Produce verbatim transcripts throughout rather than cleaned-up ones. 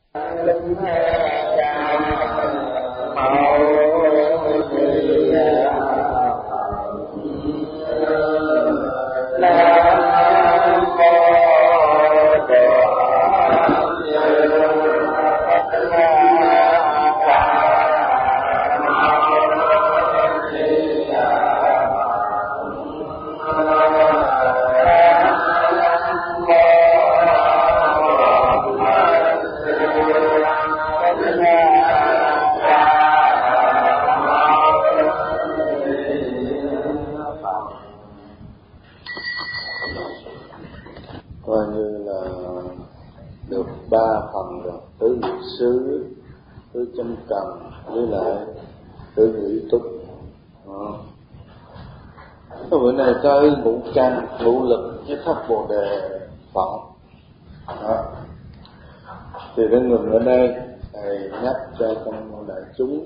Bữa nay tới ngũ căn, ngũ lực với thất bồ đề phận. Đó. Thì cái người ở đây thầy nhắc cho trong đại chúng,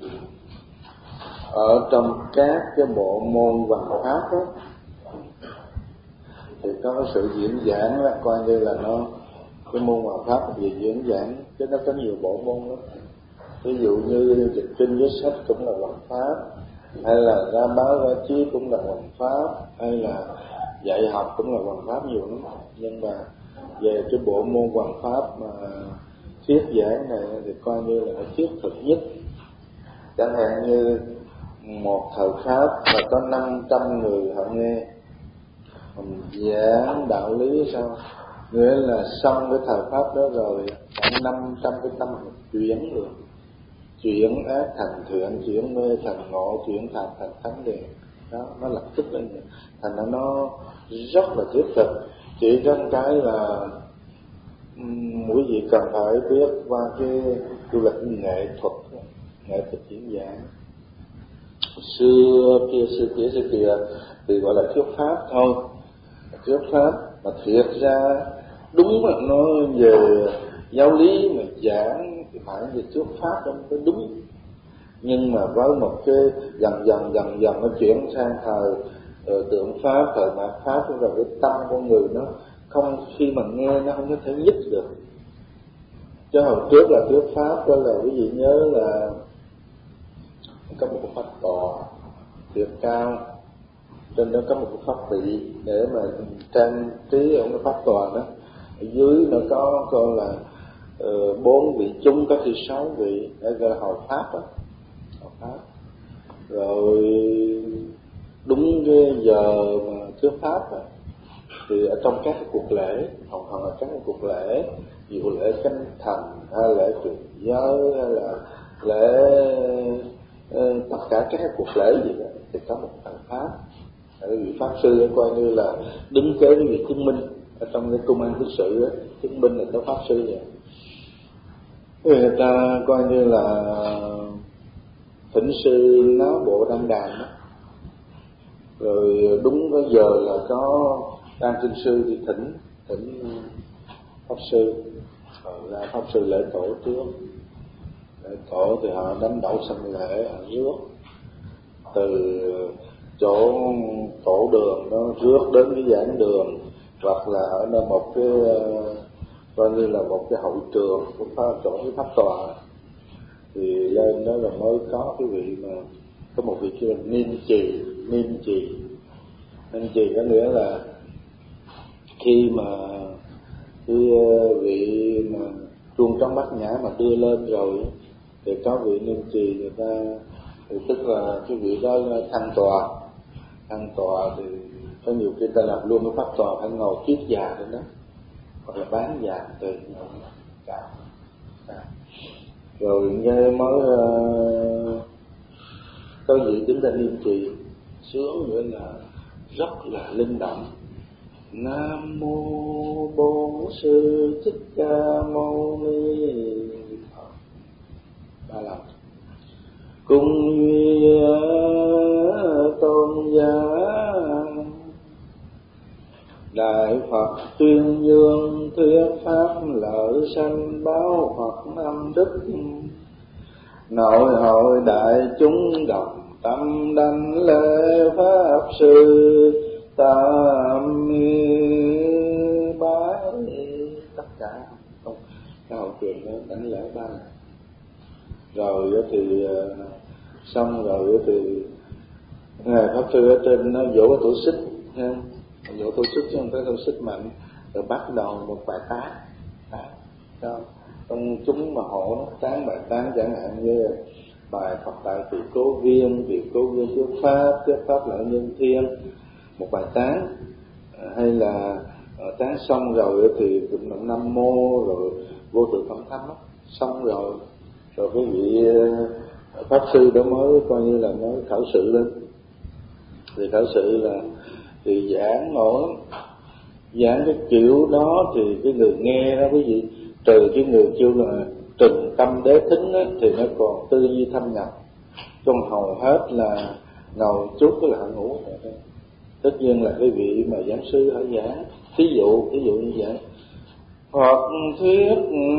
ở trong các cái bộ môn văn pháp đó, thì có cái sự diễn giảng đó, coi như là nó cái môn văn pháp về diễn giảng, chứ nó có nhiều bộ môn lắm. Ví dụ như dịch kinh viết sách cũng là văn pháp, hay là ra báo ra chí cũng là văn pháp, hay là dạy học cũng là văn pháp nhiều lắm. Nhưng mà về cái bộ môn văn pháp mà thuyết giảng này thì coi như là nó thiết thực nhất. Chẳng hạn như một thời pháp mà có năm trăm người họ nghe mình giảng đạo lý sao, nghĩa là xong cái thời pháp đó rồi khoảng năm trăm cái tâm chuyển rồi, chuyển ác thành thiện, chuyển mê thành ngộ, chuyển thành thành thánh liền. Đó, nó lập tức lên, thành ra nó rất là thiết thực. Chỉ có cái là mỗi vị cần phải biết qua cái du lịch nghệ thuật, nghệ thuật diễn giảng. Xưa kia xưa kia xưa kia thì gọi là thuyết pháp thôi, thuyết pháp mà thiệt ra đúng là nó về giáo lý mà giảng thì phải về thuyết pháp đó mới đúng. Nhưng mà với một cái dần dần dần dần nó chuyển sang thời uh, tượng pháp, thời mạt pháp, rồi cái tâm con người nó không, khi mà nghe nó không có thể nhích được. Chứ hồi trước là thuyết pháp đó là quý vị nhớ là có một cái pháp tọa thiệt cao, trên đó có một cái pháp vị để mà trang trí ở cái pháp tòa đó. Ở dưới nó có coi là bốn uh, vị chung, có khi sáu vị để gọi là hồi pháp đó, hồi pháp. Rồi đúng cái giờ mà thuyết pháp rồi thì ở trong các cái cuộc lễ, hầu hầu là các cái cuộc lễ, ví dụ lễ chánh thành hay lễ truyền giới hay là lễ uh, tất cả các cái cuộc lễ gì đó thì có một thằng pháp. Cái vị pháp sư coi như là đứng kế với vị chứng minh ở trong cái cung an thứ sự đó, chứng minh là có pháp sư vậy. Người ta coi như là thỉnh sư náo bộ đăng đàn đó, rồi đúng cái giờ là có đăng kinh sư thì thỉnh thỉnh pháp sư, rồi ra pháp sư lễ tổ trước. Lễ tổ thì họ đánh đậu sân lễ ở rước từ chỗ cổ đường nó rước đến cái giảng đường, hoặc là ở nơi một cái coi như là một cái hậu trường của chỗ cái pháp tòa, thì lên đó là mới có cái vị mà có một vị kêu là niêm trì. Niêm trì niêm trì có nghĩa là khi mà cái vị mà chuông trống bát nhã mà đưa lên rồi thì có vị niêm trì người ta, thì tức là cái vị đó thăng tòa. Thăng tòa thì có nhiều khi ta làm luôn cái pháp tòa phải ngồi kiết già trên đó, hoặc là bán già tùy cả. Rồi nghe mới uh, có vị đứng ra niêm trì sướng nữa là rất là linh động. Nam mô Bổn Sư Thích Ca Mâu Ni Phật. Ba lần. Cung duy tôn giá Đại Phật tuyên dương thuyết pháp lợi sanh báo Phật âm đức. Nội hội đại chúng đồng tâm đảnh lễ pháp sư tam bái tất cả không cái hậu trường nó đánh lễ ba lần. Rồi thì xong rồi thì ngài pháp sư ở trên nó vỗ cái tổ xích nha, vỗ tổ xích chứ không phải tổ xích mạnh, rồi bắt đầu một bài tán, tán công chúng mà hộ nó tán bài tán chẳng hạn như bài Phật Đại Từ Cố Viên, Việc Cố Viên Thuyết Pháp, Thuyết Pháp Lợi Nhân Thiên, một bài tán, hay là tán xong rồi thì tụng niệm Nam Mô, rồi vô tự phẩm thánh đó. Xong rồi rồi cái vị pháp sư đó mới coi như là mới khởi sự lên, thì khởi sự là thì giảng nổi, giảng cái kiểu đó thì cái người nghe đó quý vị, trừ cái người kêu là trình tâm đế thính á, thì nó còn tư duy thâm nhập, trong hầu hết là ngồi chút cái là ngủ. Tất nhiên là cái vị mà giảng sư ở giảng, thí dụ thí dụ như vậy, Phật thuyết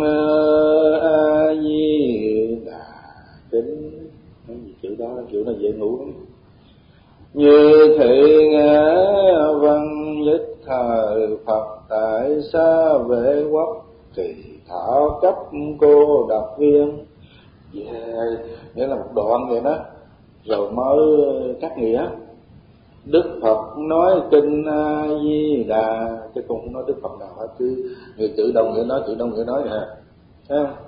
A Di Đà kính, nói gì chữ đó, kiểu là dễ ngủ lắm. Như thị ngã văn nhất thời Phật tại xa vệ quốc, kỳ thảo cấp cô độc viên. Yeah, nghĩa là một đoạn vậy đó, rồi mới cắt nghĩa. Đức Phật nói kinh A Di Đà, chứ cũng không nói Đức Phật nào hết, chứ người chữ đông nghĩa nói, chữ đông nghĩa nói nè, thấy không?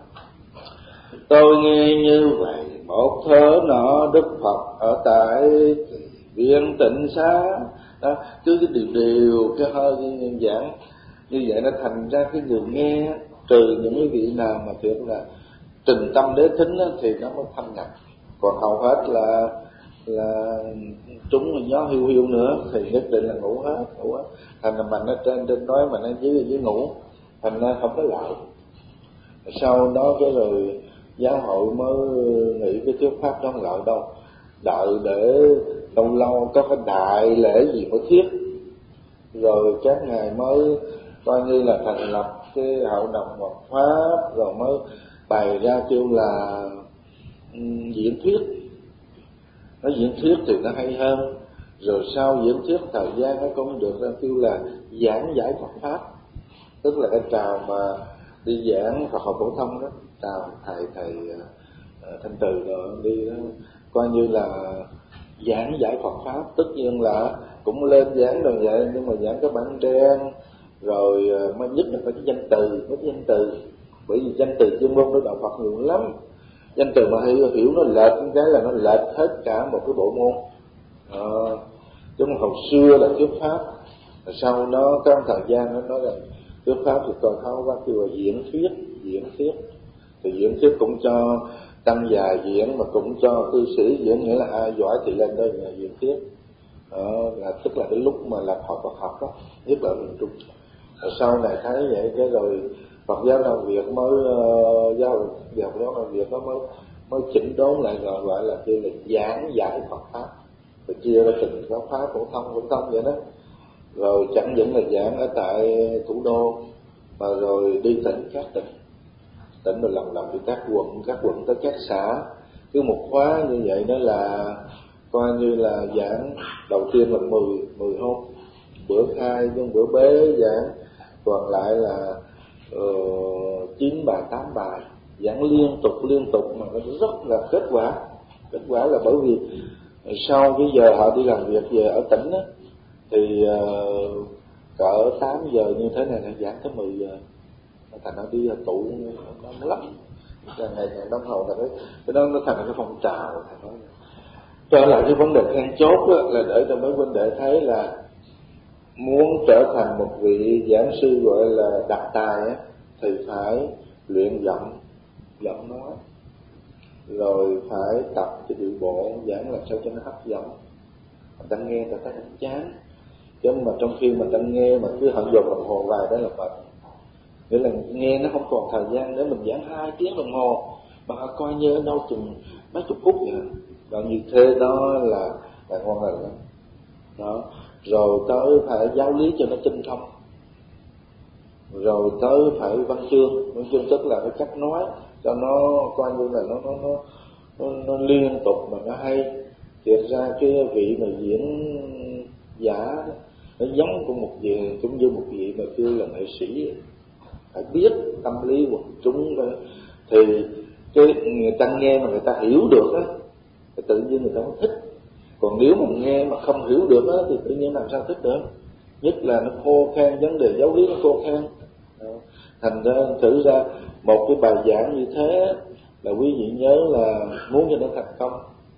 Tôi nghe như vậy, một thớ nọ Đức Phật ở tại viện Tịnh Xá đó, cứ cái điều điều cái hơi giảng như vậy nó thành ra cái người nghe, trừ những cái vị nào mà thiệt là trình tâm đế thính đó, thì nó mới thâm nhập, còn hầu hết là là trúng gió hiu hiu nữa thì nhất định là ngủ hết, ngủ hết. Thành là mình ở trên trên nói mà nó dưới dưới ngủ, thành ra không có lợi. Sau đó cái rồi giáo hội mới nghĩ cái thuyết pháp đó không lợi đâu, đợi để lâu lâu có cái đại lễ gì mới thuyết, rồi các ngài mới coi như là thành lập cái hội đồng Phật pháp, rồi mới bày ra kêu là um, diễn thuyết. Nó diễn thuyết thì nó hay hơn, rồi sau diễn thuyết thời gian nó cũng được ra kêu là giảng giải Phật pháp, tức là cái trào mà đi giảng Phật học phổ thông đó, chào thầy thầy uh, Thanh Từ rồi đi đó, coi như là giảng giải Phật pháp. Tất nhiên là cũng lên giảng rồi vậy, nhưng mà giảng cái bản đen, rồi uh, mới nhất là phải cái danh từ, mấy cái danh từ, bởi vì danh từ chuyên môn của đạo Phật nhiều lắm, danh từ mà hiểu, hiểu nó lệch cái là nó lệch hết cả một cái bộ môn. À, giống hồi xưa là thuyết pháp, sau đó có thời gian nó nói là thuyết pháp thì còn tháo quá kêu là diễn thuyết, diễn thuyết thì diễn thuyết cũng cho tăng già diễn, mà cũng cho cư sĩ diễn, nghĩa là ai giỏi thì lên đây là diễn thuyết. À, là tức là cái lúc mà lập học Phật học đó, nhất là ở miền Trung. Rồi sau này thấy vậy cái rồi Phật giáo Nam Việt mới uh, giáo Phật giáo Nam Việt nó mới mới chỉnh đốn lại, gọi gọi là kêu là giảng giải Phật pháp, rồi chia ra từng giáo pháp phổ thông phổ thông vậy đó. Rồi chẳng những là giảng ở tại thủ đô, mà rồi đi tỉnh các tỉnh, tỉnh rồi lần lần đi các quận, các quận tới các xã. Cứ một khóa như vậy đó là coi như là giảng đầu tiên là mười mười hôm, bữa khai với bữa bế giảng, còn lại là chín uh, bài tám bài, giảng liên tục liên tục mà nó rất là kết quả. Kết quả là bởi vì sau cái giờ họ đi làm việc về ở tỉnh á, thì uh, cỡ tám giờ như thế này là giảng tới mười giờ, thành nó đi tụ nó lắm, ngày ngày đồng hồ là cái cái đó nó thành cái phong trào. Trở lại cái vấn đề then chốt á, là để cho mấy huynh đệ thấy là muốn trở thành một vị giảng sư gọi là đặc tài á, thì phải luyện giọng, giọng nói, rồi phải tập cái điệu bộ giảng làm sao cho nó hấp dẫn, người ta nghe người ta thấy chán. Chứ mà trong khi mà ta nghe mà cứ hận dồn đồng hồ vài đó là mệt, nghĩa là nghe nó không còn thời gian để mình giảng hai tiếng đồng hồ, mà họ coi như ở đâu chừng mấy chục phút vậy. Và như thế đó là là ngon lành lắm đó. Rồi tới phải giáo lý cho nó tinh thông, rồi tới phải văn chương, văn chương tức là cái cách nói cho nó coi như là nó nó nó nó, nó liên tục mà nó hay. Thiệt ra cái vị mà diễn giả đó, nó giống của một vị, cũng như một vị mà kêu là nghệ sĩ, phải biết tâm lý quần chúng đó. Thì cái người ta nghe mà người ta hiểu được á thì tự nhiên người ta mới thích. Còn nếu mà nghe mà không hiểu được á thì tự nhiên làm sao thích được. Nhất là nó khô khan, vấn đề giáo lý nó khô khan. Thành ra thử ra một cái bài giảng như thế là quý vị nhớ là muốn cho nó thành công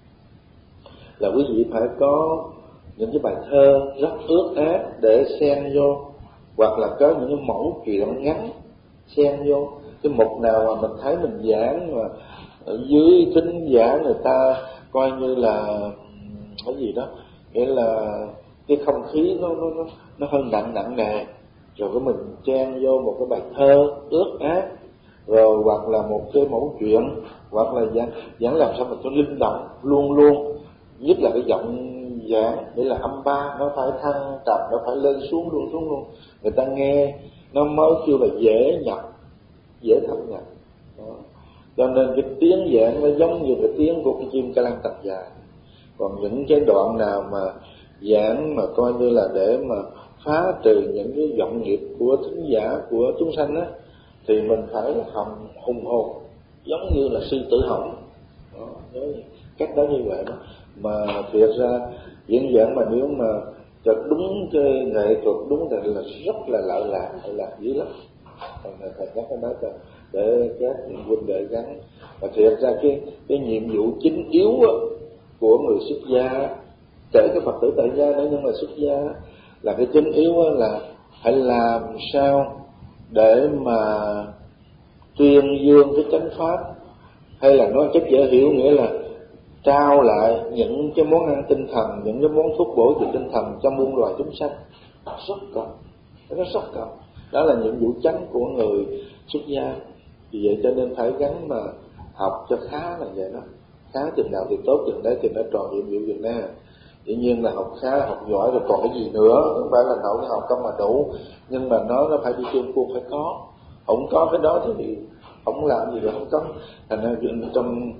là quý vị phải có những cái bài thơ rất ướt át để xen vô, hoặc là có những cái mẫu chuyện ngắn xen vô. Cái mục nào mà mình thấy mình giảng mà ở dưới thính giả người ta coi như là cái gì đó, nghĩa là cái không khí nó nó nó, nó hơi nặng nặng nề, rồi cái mình chen vô một cái bài thơ ướt át, rồi hoặc là một cái mẫu chuyện, hoặc là giảng, giảng làm sao mà cho linh động luôn luôn, nhất là cái giọng giảng để là âm ba nó phải thăng trầm, nó phải lên xuống luôn xuống luôn, người ta nghe nó mới kêu là dễ nhập, dễ thâm nhập. Đó. Cho nên cái tiếng giảng nó giống như cái tiếng của cái chim ca lăng tạch dài. Còn những cái đoạn nào mà giảng mà coi như là để mà phá trừ những cái vọng nghiệp của thính giả, của chúng sanh á, thì mình phải hồng hùng hồn giống như là sư tử hồng. Đó, nhớ cách đó như vậy đó. Mà thiệt ra diễn giảng mà nếu mà cho đúng cái nghệ thuật đúng thì là rất là lợi lạc, lợi lạc dữ lắm. Còn thầy nhắc cái đó cho để các huynh đệ gắn. Và thiệt ra cái cái nhiệm vụ chính yếu á, của người xuất gia, kể cái Phật tử tại gia nữa nhưng mà xuất gia là cái chính yếu á, là phải làm sao để mà tuyên dương cái chánh pháp, hay là nói cách dễ hiểu nghĩa là trao lại những cái món ăn tinh thần, những cái món thuốc bổ về tinh thần cho muôn loài chúng sanh. Rất cần, nó rất cần. Đó là nhiệm vụ chánh của người xuất gia. Vì vậy cho nên phải gắn mà học cho khá là vậy đó. Khá chừng nào thì tốt chừng đấy thì nó tròn nhiệm vụ chừng đấy. Dĩ nhiên là học khá, học giỏi rồi còn cái gì nữa, không phải là nội học không mà đủ, nhưng mà nó nó phải đi chung cuộc, phải có. Không có cái đó thì không làm gì là không có. Thành ra trong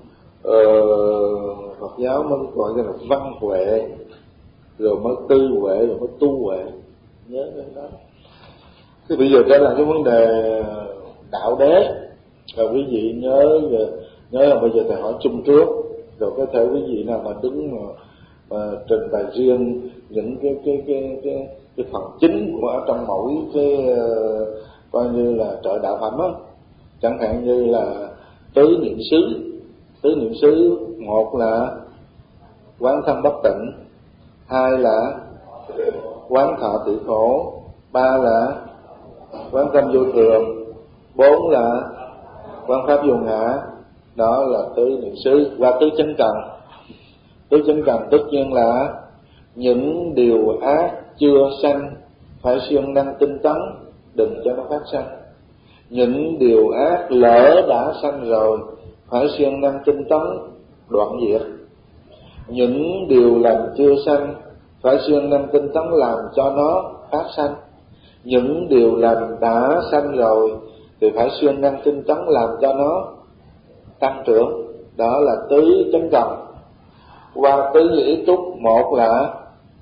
uh, Phật giáo mới gọi là văn huệ, rồi mới tư huệ, rồi mới tu huệ. Nhớ cái đó. Thì bây giờ trở lại cái vấn đề đạo đế. Rồi quý vị nhớ nhớ là bây giờ thầy hỏi chung trước, rồi có thể quý vị nào mà đứng mà, mà trình bày riêng những cái cái cái cái cái phần chính của ở trong mỗi cái uh, coi như là trợ đạo phẩm á. Chẳng hạn như là tứ niệm xứ. Tứ niệm xứ, một là quán thân bất tịnh, hai là quán thọ tự khổ, ba là quán tâm vô thường, bốn là quán pháp vô ngã. Đó là tứ niệm xứ. Và tứ chánh cần. Tứ chánh cần tất nhiên là những điều ác chưa sanh phải siêng năng tinh tấn, đừng cho nó phát sanh. Những điều ác lỡ đã sanh rồi phải siêng năng tinh tấn, đoạn diệt. Những điều lành chưa sanh phải siêng năng tinh tấn làm cho nó phát sanh. Những điều lành đã sanh rồi thì phải siêng năng tinh tấn làm cho nó tăng trưởng. Đó là tứ chánh cần. Qua tứ như ý túc, một là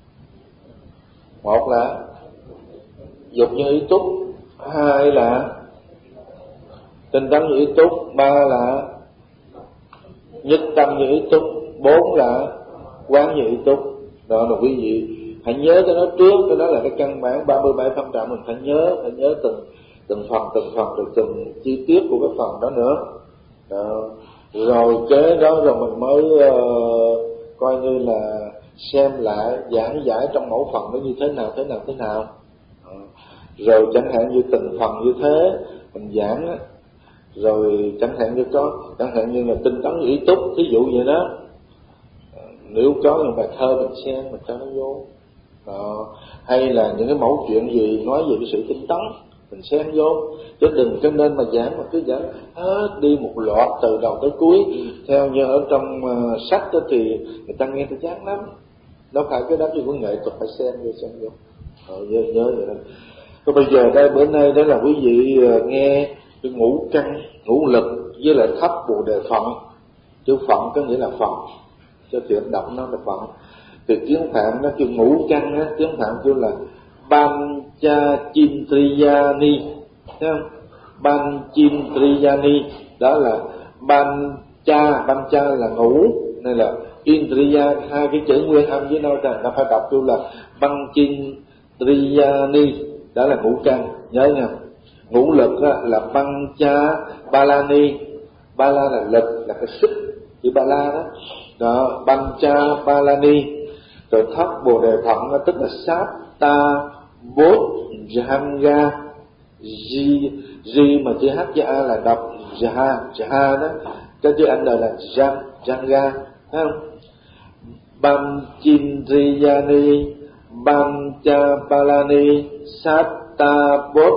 một là dục như ý túc, hai là tinh tấn như ý túc, ba là nhất tâm như ý túc, bốn là quán như ý túc. Đó là quý vị hãy nhớ cái đó trước, cái đó là cái căn bản ba mươi bảy phân trạng, mình phải nhớ, phải nhớ từng từng phần từng phần rồi từng chi tiết của cái phần đó nữa. Đó. Rồi kế đó rồi mình mới uh, coi như là xem lại giảng giải trong mẫu phần nó như thế nào thế nào thế nào. Đó. Rồi chẳng hạn như từng phần như thế mình giảng á, rồi chẳng hạn như có chẳng hạn như là tinh tấn ý túc, thí dụ vậy đó. Nếu có những bài thơ mình xem mình cho nó vô. Đó. Hay là những cái mẫu chuyện gì nói về cái sự tinh tấn mình xem vô, chứ đừng cho nên mà giảng mà cứ giảng hết đi một loạt từ đầu tới cuối theo như ở trong uh, sách đó thì người ta nghe thì chán lắm. Đâu phải cái đó chỉ có nghệ thuật, phải xem vô xem vô. Ờ, nhớ, nhớ vậy đó. Còn bây giờ đây bữa nay đó là quý vị uh, nghe cái ngũ căn, ngũ lực với lại thấp bồ đề phận. Chữ phận có nghĩa là phận, cho thiện đọc nó là phận. Thì tiếng Phạn nó kêu ngũ căn á, tiếng Phạn kêu là Pancha Chintriyani, thấy không? Panchindriyani, đó là ban cha, ban cha là ngũ, nên là Indriya, hai cái chữ nguyên âm với nhau rằng ta phải đọc chú là Panchindriyani, đó là ngũ căn, nhớ nha. Ngũ lực là Pancha Balani, Bala là lực, là cái sức, chữ Bala đó, đó Pancha Balani. Rồi thất Bồ Đề Phận tức là sát ta bốt jhanga, J, J mà chữ H với A là đọc Jaha, Jaha đó, cái chữ N là Jang, Janga, thấy không? Panchindriyani, Panchabalani, Satta Bốt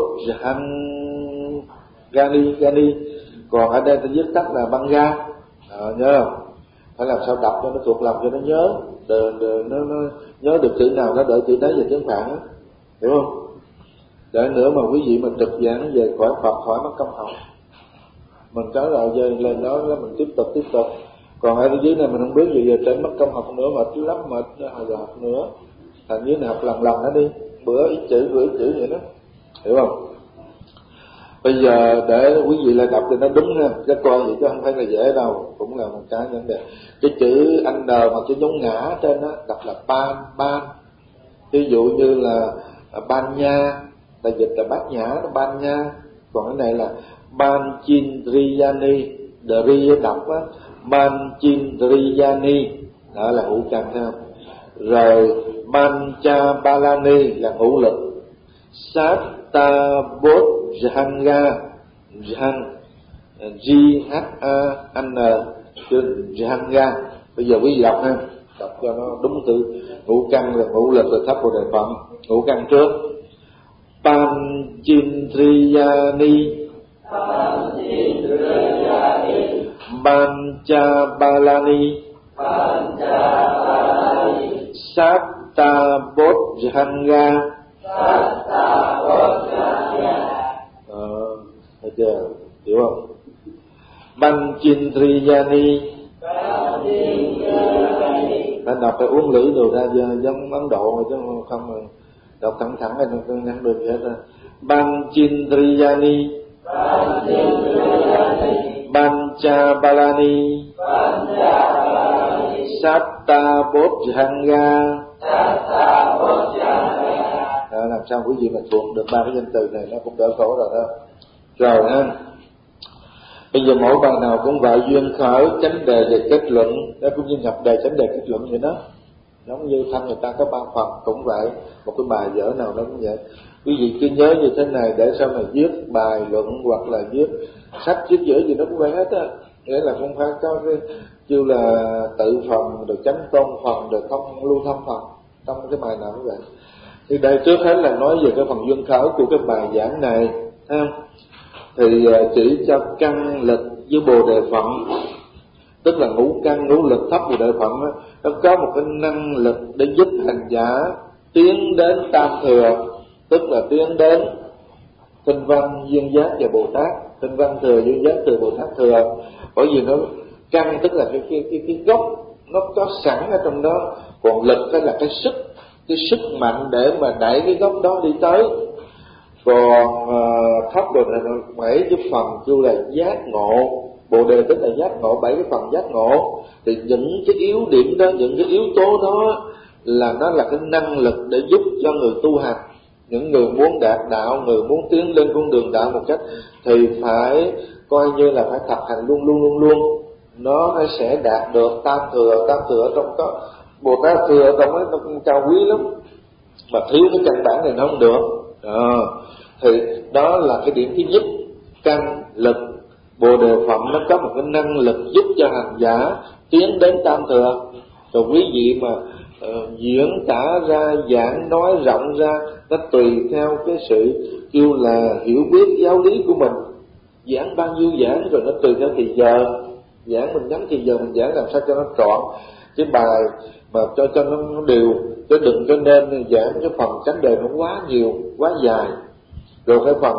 Jhangani, Gani. Còn ở đây ta viết tắt là Banga, à, nhớ không? Phải làm sao đọc cho nó thuộc lòng, cho nó nhớ, đờ, đờ, nó, nó nhớ được chữ nào nó đợi chữ đấy về tiếng Phạn á, hiểu không? Để nữa mà quý vị mà trực giảng về khỏi Phật, khỏi mất công học, mình trở lại về lên đó là mình tiếp tục tiếp tục. Còn ở dưới này mình không biết gì, giờ trên mất công học nữa, mệt lắm, mệt rồi học nữa, thành dưới này học lần lần nó đi, bữa ít chữ bữa ít chữ vậy đó, hiểu không? Bây giờ để quý vị lại đọc thì nó đúng ha, cái coi vậy chứ không phải là dễ đâu, cũng là một cái vấn đề. Cái chữ N mà chữ giống ngã trên đó đọc là ban, ban. Ví dụ như là ban nha, ta dịch là bát nhã, nó ban nha. Còn cái này là Panchindriyani, Dri đọc á, Panchindriyani, đó là ngũ căn, thấy không? Rồi Panchabalani là ngũ lực, Satta Bốt Jhanga, Jhang, G H A N, Jhanga. Bây giờ quý vị đọc ha, đọc cho nó đúng từ ngũ căn là ngũ lực, rồi thấp Bồ Đề Phận. Ngũ căn trước Panchindriyani, Panchindriyani, Panchabalani, Panchabalani, Satta Bốt Jhanga, Satta Bốt Jhanga. Ờ, thấy chưa? Hiểu không? Panchindriyani, Panchindriyani. Phải đọc phải uống lưỡi đồ ra giống Ấn Độ mà chứ không mà đọc thẳng thẳng là không nhắn được gì hết ra. Panchindriyani, Panchindriyani, Panchabalani, Panchabalani, Satta Bốt Jhanga, Satta Bốt Jhanga. Đó, làm sao quý vị mà thuộc được ba cái danh từ này nó cũng đỡ khổ rồi đó. Rồi ha, bây giờ mỗi bài nào cũng vậy, duyên khởi, chánh đề và kết luận, đó cũng như nhập đề, chánh đề, kết luận vậy đó. Giống như thanh người ta có ba phần cũng vậy, một cái bài vở nào nó cũng vậy. Quý vị cứ nhớ như thế này để sau này viết bài luận hoặc là viết sách viết vở gì nó cũng vậy hết á. Nghĩa là không phải có cái kêu là tự phần, rồi chánh tôn phần, rồi thông lưu thông phần, trong cái bài nào cũng vậy. Thì đây trước hết là nói về cái phần duyên khởi của cái bài giảng này, thấy không? Thì chỉ cho căn lực với Bồ Đề Phận, tức là ngũ căn ngũ lực thấp Bồ Đề Phận đó, nó có một cái năng lực để giúp hành giả tiến đến tam thừa, tức là tiến đến Thanh Văn, Duyên Giác và Bồ Tát. Thanh Văn thừa, Duyên Giác thừa, Bồ Tát thừa. Bởi vì nó căn tức là cái cái cái, cái gốc nó có sẵn ở trong đó, còn lực đó là cái sức, cái sức mạnh để mà đẩy cái gốc đó đi tới. Còn uh, thấp rồi là bảy cái phần kêu là giác ngộ, Bồ Đề tức là giác ngộ, bảy cái phần giác ngộ. Thì những cái yếu điểm đó, những cái yếu tố đó là nó là cái năng lực để giúp cho người tu hành. Những người muốn đạt đạo, người muốn tiến lên con đường đạo một cách thì phải coi như là phải thực hành luôn luôn luôn luôn, nó sẽ đạt được tam thừa. Tam thừa ở trong có Bồ Tát thừa ở trong đó nó cũng cao quý lắm, mà thiếu cái căn bản này nó không được. À, thì đó là cái điểm thứ nhất, căn lực. Bồ Đề Phận nó có một cái năng lực giúp cho hành giả tiến đến tam thừa. Rồi quý vị mà uh, diễn tả ra, giảng nói rộng ra, nó tùy theo cái sự kêu là hiểu biết giáo lý của mình, giảng bao nhiêu giảng, rồi nó tùy theo thì giờ giảng, mình nhắm thì giờ mình giảng làm sao cho nó trọn cái bài mà cho cho nó đều, chứ đừng cho nên giảng cái phần chánh đề nó quá nhiều quá dài, rồi cái phần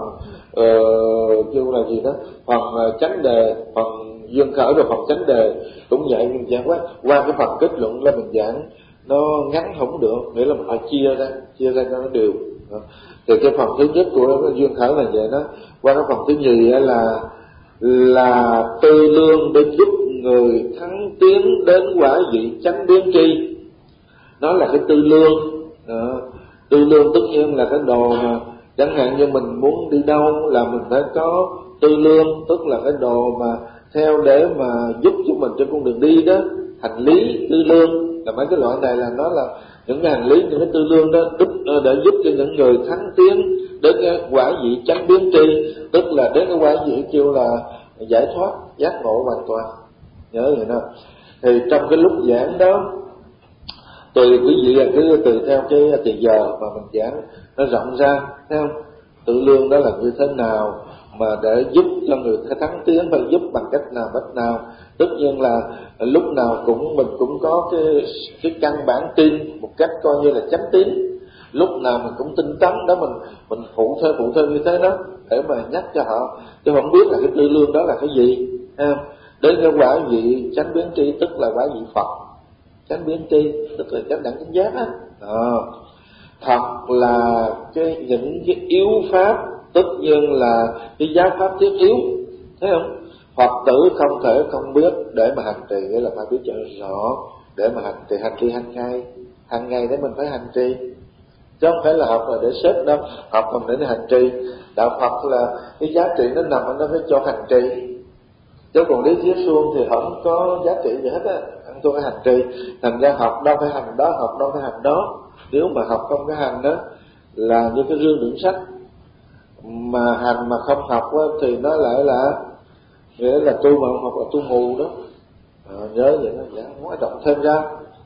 uh, kêu là gì đó, phần uh, chánh đề, phần duyên khởi, rồi phần chánh đề cũng vậy. Mình giảng quá qua cái phần kết luận là mình giảng nó ngắn không được, nghĩa là mình phải chia ra chia ra cho nó đều. Thì cái phần thứ nhất của duyên khởi là vậy đó. Qua cái phần thứ nhì là là tư lương để giúp người thắng tiến đến quả vị chánh biến tri. Đó là cái tư lương. Đó. Tư lương tất nhiên là cái đồ mà chẳng hạn như mình muốn đi đâu là mình phải có tư lương, tức là cái đồ mà theo để mà giúp cho mình trên con đường đi đó. Hành lý, tư lương là mấy cái loại này là nó là những cái hành lý, những cái tư lương đó để giúp cho những người thắng tiến đến cái quả vị chánh biến tri, tức là đến cái quả vị kêu là giải thoát, giác ngộ hoàn toàn. Nhớ vậy đó. Thì trong cái lúc giảng đó, tùy quý vị là cứ tùy theo cái thời giờ mà mình giảng nó rộng ra, thấy không? Tự lương đó là như thế nào mà để giúp cho người thắng tiến, phải giúp bằng cách nào cách nào. Tất nhiên là lúc nào cũng mình cũng có cái cái căn bản tin một cách coi như là chánh tín, lúc nào mình cũng tinh tấn đó, mình mình phụ thêm phụ thêm như thế đó để mà nhắc cho họ, chứ không biết là cái tư lương đó là cái gì, thấy không? Đến cái quả vị chánh biến tri tức là quả vị Phật chánh biến tri, tức là chánh đẳng chánh giác á. Đó. Thật là cái những cái yếu pháp, tất nhiên là cái giáo pháp thiết yếu, thấy không? Phật tử không thể không biết để mà hành trì, nghĩa là phải biết cho rõ để mà hành trì, hành trì hàng ngày, hàng ngày để mình phải hành trì, chứ không phải là học là để xếp đâu, học còn để hành trì. Đạo Phật là cái giá trị nó nằm ở nó phải cho hành trì, chứ còn lý thuyết suông thì không có giá trị gì hết á. Ăn tôi phải hành trì, thành ra học đâu phải hành đó, học đâu phải hành đó. Nếu mà học không có hành đó là như cái rương đựng sách, mà hành mà không học đó, thì nó lại là nghĩa là tu mà không học là tu mù đó. À, nhớ vậy đó, dạ, nói rộng thêm ra.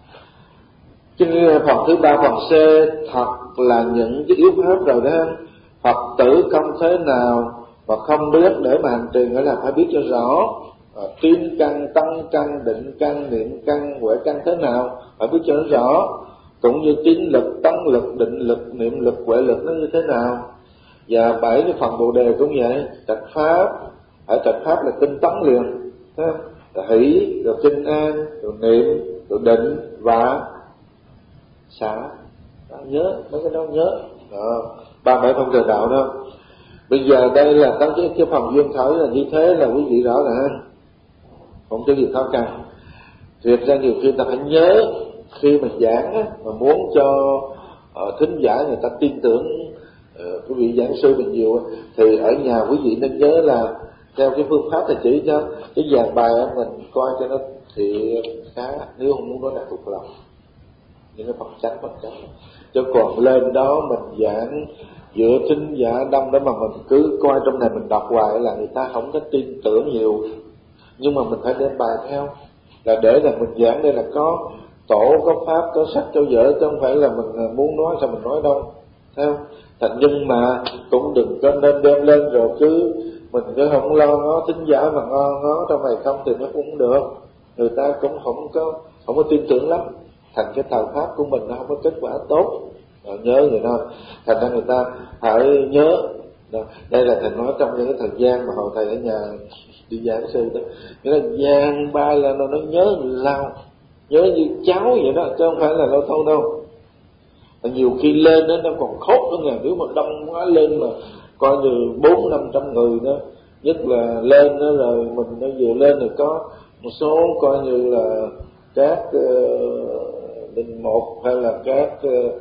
Chứ phần thứ ba, phần C, thật là những cái yếu pháp rồi đó. Phật tử không thế nào mà không biết để mà hành trì, nghĩa là phải biết cho rõ. À, tin căn, tăng căn, định căn, niệm căn, huệ căn thế nào phải biết cho nó rõ. Cũng như tín lực, tăng lực, định lực, niệm lực, huệ lực nó như thế nào. Và bảy cái phần Bồ Đề cũng vậy. Trạch pháp, ở trạch pháp là tinh tấn liền, thấy không? Rồi hỷ, rồi kinh an, rồi niệm, rồi định và xả. Đó, nhớ mấy cái đó nhớ. Đó, ba bảy phong trời đạo đó. Bây giờ đây là các cái, cái phần duyên khởi là như thế là quý vị rõ ràng, không có gì khó khăn. Thiệt ra nhiều khi ta phải nhớ khi mình giảng á, mà muốn cho uh, thính giả người ta tin tưởng uh, quý vị giảng sư mình nhiều, thì ở nhà quý vị nên nhớ là theo cái phương pháp thầy chỉ cho cái dàn bài á, mình coi cho nó thì khá, nếu không muốn nói là thuộc lòng những cái phần chánh phần chánh. Chứ còn lên đó mình giảng giữa thính giả đông đó mà mình cứ coi trong này mình đọc hoài là người ta không có tin tưởng nhiều. Nhưng mà mình phải đem bài theo, là để là mình giảng đây là có tổ, có pháp, có sách cho vợ, chứ không phải là mình muốn nói sao mình nói đâu, thấy không? Thành nhưng mà cũng đừng có nên đem lên rồi cứ mình cứ không lo ngó thính giả mà ngó ngó trong này không thì nó cũng không được, người ta cũng không có không có tin tưởng lắm, thành cái thờ pháp của mình nó không có kết quả tốt. Rồi nhớ vậy thôi, thành ra người ta phải nhớ. Đây là thầy nói trong những cái thời gian mà hồi thầy ở nhà đi giảng sư đó, nghĩa là gian ba là nó nó nhớ lao, nhớ như cháu vậy đó, chứ không phải là lâu thâu đâu. Và nhiều khi lên đó nó còn khóc nữa nè, nếu mà đông quá lên mà coi như bốn năm trăm người đó, nhất là lên đó rồi mình nó vừa lên rồi có một số coi như là các uh, đình một hay là các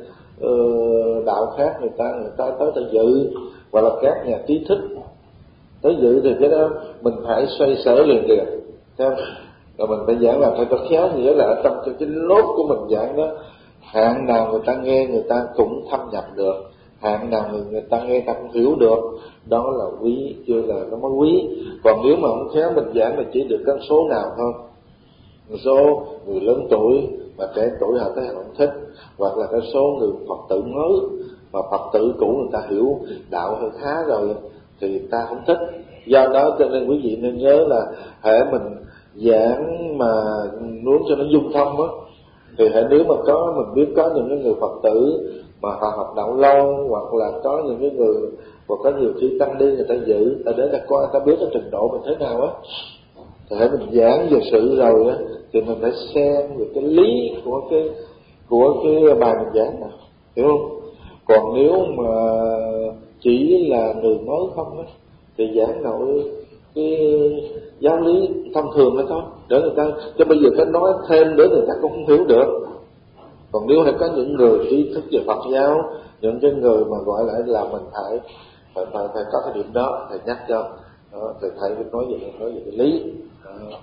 uh, đạo khác người ta người ta tới ta dự, hoặc là các nhà trí thức tới dự, thì cái đó mình phải xoay sở liền liền, thấy không? Rồi mình phải giảng là phải có khéo, nghĩa là ở trong cái lốt của mình giảng đó, hạn nào người ta nghe người ta cũng thâm nhập được, hạn nào người, người ta nghe người ta cũng hiểu được, đó là quý, chưa là nó mới quý. Còn nếu mà không khéo mình giảng là chỉ được cái số nào thôi, một số người lớn tuổi mà trẻ tuổi họ thấy họ không thích, hoặc là cái số người Phật tử mới mà Phật tử cũ người ta hiểu đạo hơi khá rồi thì ta không thích. Do đó cho nên quý vị nên nhớ là hễ mình giảng mà muốn cho nó dung thông á, thì hãy nếu mà có mình biết có những cái người Phật tử mà họ học đạo lâu, hoặc là có những cái người hoặc có nhiều khi tăng đi người ta giữ, ta đến ta coi ta biết cái trình độ mình thế nào á, thì hãy mình giảng về sự rồi á thì mình phải xem về cái lý của cái của cái bài mình giảng nào, hiểu không? Còn nếu mà chỉ là người mới không á thì giảng nội cái giáo lý thông thường đó thôi, để người ta, chứ bây giờ cái nói thêm để người ta cũng không hiểu được. Còn nếu phải có những người ý thức về Phật giáo, những cái người mà gọi lại là mình phải phải phải, phải có cái điểm đó, thầy nhắc cho đó, thầy thầy nói về nói về cái lý đó.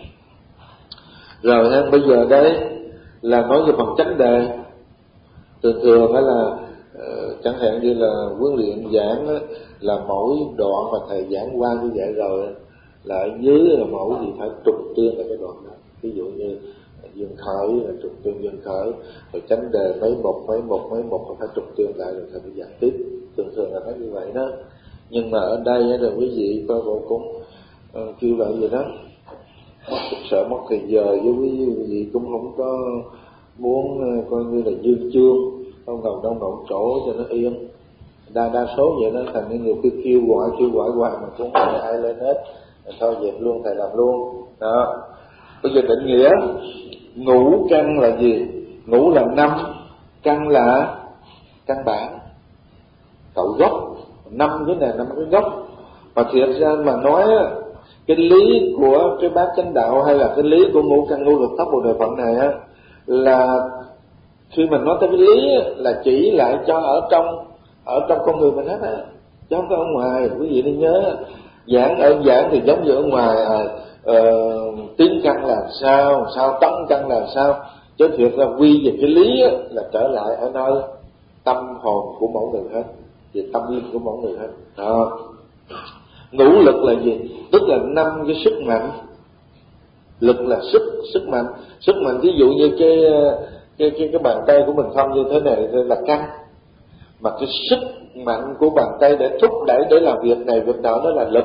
Rồi ha, bây giờ đấy là nói về phần chánh đề. Thường thường phải là uh, chẳng hạn như là huấn luyện giảng á, là mỗi đoạn mà thầy giảng qua như vậy rồi là ở dưới là mỗi gì phải trục tuyên là cái đoạn đó. Ví dụ như dương khởi là trục tuyên dương khởi, rồi chánh đề mấy một mấy một mấy một phải trục tuyên lại rồi thầy phải giảng tiếp. Thường thường là nói như vậy đó. Nhưng mà ở đây là quý vị coi bộ cũng uh, kêu lại gì đó, mất sợ mất thời giờ với quý vị cũng không có muốn uh, coi như là dư chương, không ngầu đông ngộng chỗ cho nó yên. Đa đa số vậy đó, thành nên nhiều khi kêu gọi kêu gọi qua mà cũng không ai lên hết. Thôi dẹp luôn, thầy làm luôn đó. Bây giờ định nghĩa ngũ căn là gì? Ngũ là năm, căn là căn bản, cội gốc. Năm cái này năm cái gốc. Mà thiệt ra mà nói cái lý của cái bát chánh đạo hay là cái lý của ngũ căn ngũ lực thất bồ đề phận này á, là khi mình nói tới cái lý là chỉ lại cho ở trong ở trong con người mình hết á, chứ không có ở ngoài. Quý vị nên nhớ, giảng ở giảng thì giống như ở ngoài à, uh, tiến căn là sao, sao tấn căn là sao, chứ thiệt ra quy về cái lý á, là trở lại ở nơi tâm hồn của mỗi người hết, về tâm linh của mỗi người hết đó. Ngũ lực là gì? Tức là năm cái sức mạnh. Lực là sức sức mạnh. Sức mạnh ví dụ như cái cái cái cái bàn tay của mình không như thế này là căn, mà cái sức mạnh của bàn tay để thúc đẩy để làm việc này việc đó đó là lực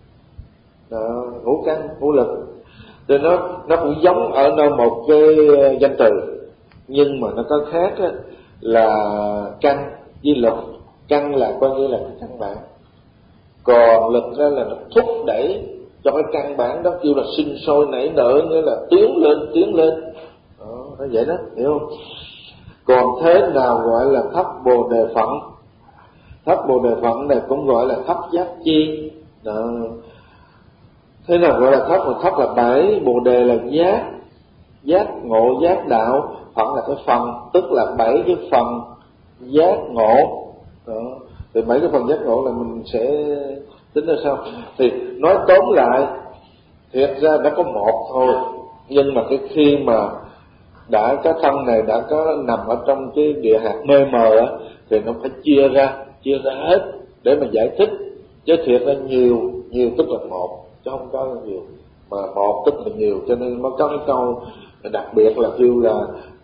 đó, ngũ căn ngũ lực. Thì nó nó cũng giống ở nơi một cái danh từ, nhưng mà nó có khác á, là căn với lực. Căn là coi như là cái căn bản, còn lực ra là nó thúc đẩy cho cái căn bản đó, kêu là sinh sôi nảy nở, nghĩa là tiến lên tiến lên đó, nó vậy đó, hiểu không? Còn thế nào gọi là thấp bồ đề phận? Thấp bồ đề phận này cũng gọi là thấp giác chi đó. Thế nào gọi là thấp? Mà thấp là bảy, bồ đề là giác, giác ngộ giác đạo, phận là cái phần, tức là bảy cái phần giác ngộ đó. Thì mấy cái phần giác ngộ là mình sẽ tính ra sao? Thì nói tóm lại, thiệt ra đã có một thôi, nhưng mà cái khi mà đã cái thân này đã có nằm ở trong cái địa hạt mê mờ á, thì nó phải chia ra, chia ra hết để mà giải thích. Chứ thiệt ra nhiều, nhiều tức là một, chứ không có nhiều, mà một tức là nhiều. Cho nên nó có cái câu đặc biệt là kêu là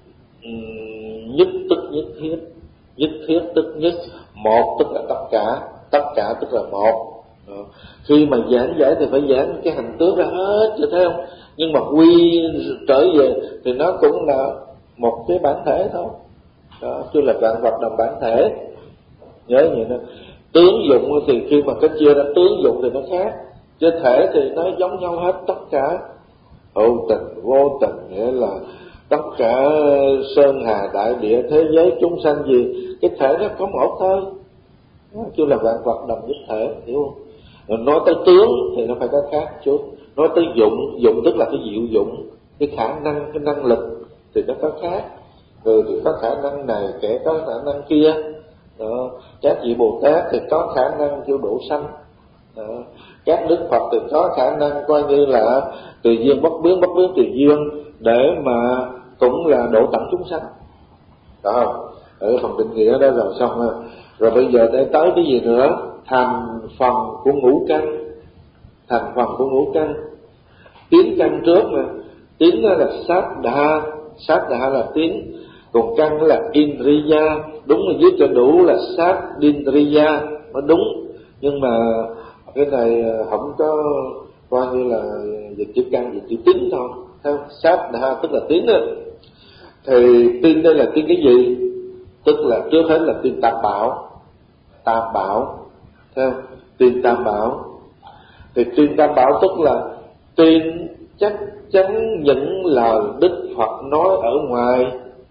um, nhất tức nhất thiết, nhất thiết tức nhất, một tức là tất cả, tất cả tức là một. Đó. Khi mà giảng giải thì phải giảng cái hành tướng ra hết, chứ thấy không? Nhưng mà quy trở về thì nó cũng là một cái bản thể thôi đó, chứ là vạn vật đồng bản thể. Nhớ vậy đó. Tướng dụng thì khi mà cái chia ra tướng dụng thì nó khác, chứ thể thì nó giống nhau hết tất cả. Hữu tình vô tình nghĩa là tất cả sơn hà đại địa thế giới chúng sanh gì, cái thể nó có một thôi, chứ là vạn vật đồng nhất thể, hiểu không? Rồi nói tới tướng thì nó phải có khác chút. Nói tới dụng, dụng tức là cái diệu dụng, cái khả năng, cái năng lực thì nó có khác. Người thì có khả năng này, kẻ có khả năng kia đó. Các vị Bồ Tát thì có khả năng kêu độ sanh đó. Các Đức Phật thì có khả năng coi như là tùy duyên bất biến, bất biến tùy duyên, để mà cũng là độ tận chúng sanh đó. Ở phần định nghĩa đó rồi xong rồi. Rồi bây giờ để tới cái gì nữa? Thành phần của ngũ căn. Thành phần của ngũ căn. Tiến căn trước nè, tiến đó là sát đà, sát đà là tiến, còn căn là indriya. Đúng là viết cho đủ là sát indriya nó đúng, nhưng mà cái này không có coi như là dịch chữ căn, dịch chữ tín thôi. Theo sát đà tức là tín đó. Thì tín đây là tín cái gì? Tức là trước hết là tín tam bảo. Tam bảo theo tín tam bảo. Thì tín tam bảo tức là tin chắc chắn những lời Đức Phật nói ở ngoài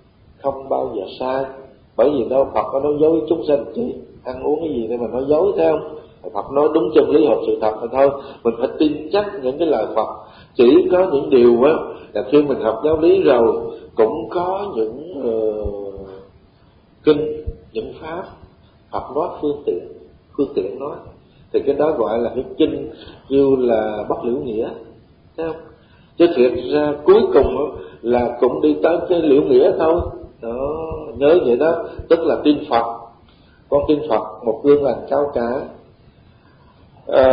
không bao giờ sai. Bởi vì đâu Phật có nói dối chúng sanh chứ ăn uống cái gì để mà nói dối, thấy không? Phật nói đúng chân lý hợp sự thật mà thôi. Mình phải tin chắc những cái lời Phật. Chỉ có những điều á là khi mình học giáo lý rồi cũng có những uh, kinh, những pháp Phật nói phương tiện, phương tiện nói thì cái đó gọi là cái kinh kêu là bất liễu nghĩa, thấy không? Chứ thiệt ra cuối cùng là cũng đi tới cái liễu nghĩa thôi. Đó, nhớ vậy đó, tức là tin Phật. Con tin Phật một gương lành cao cả. À,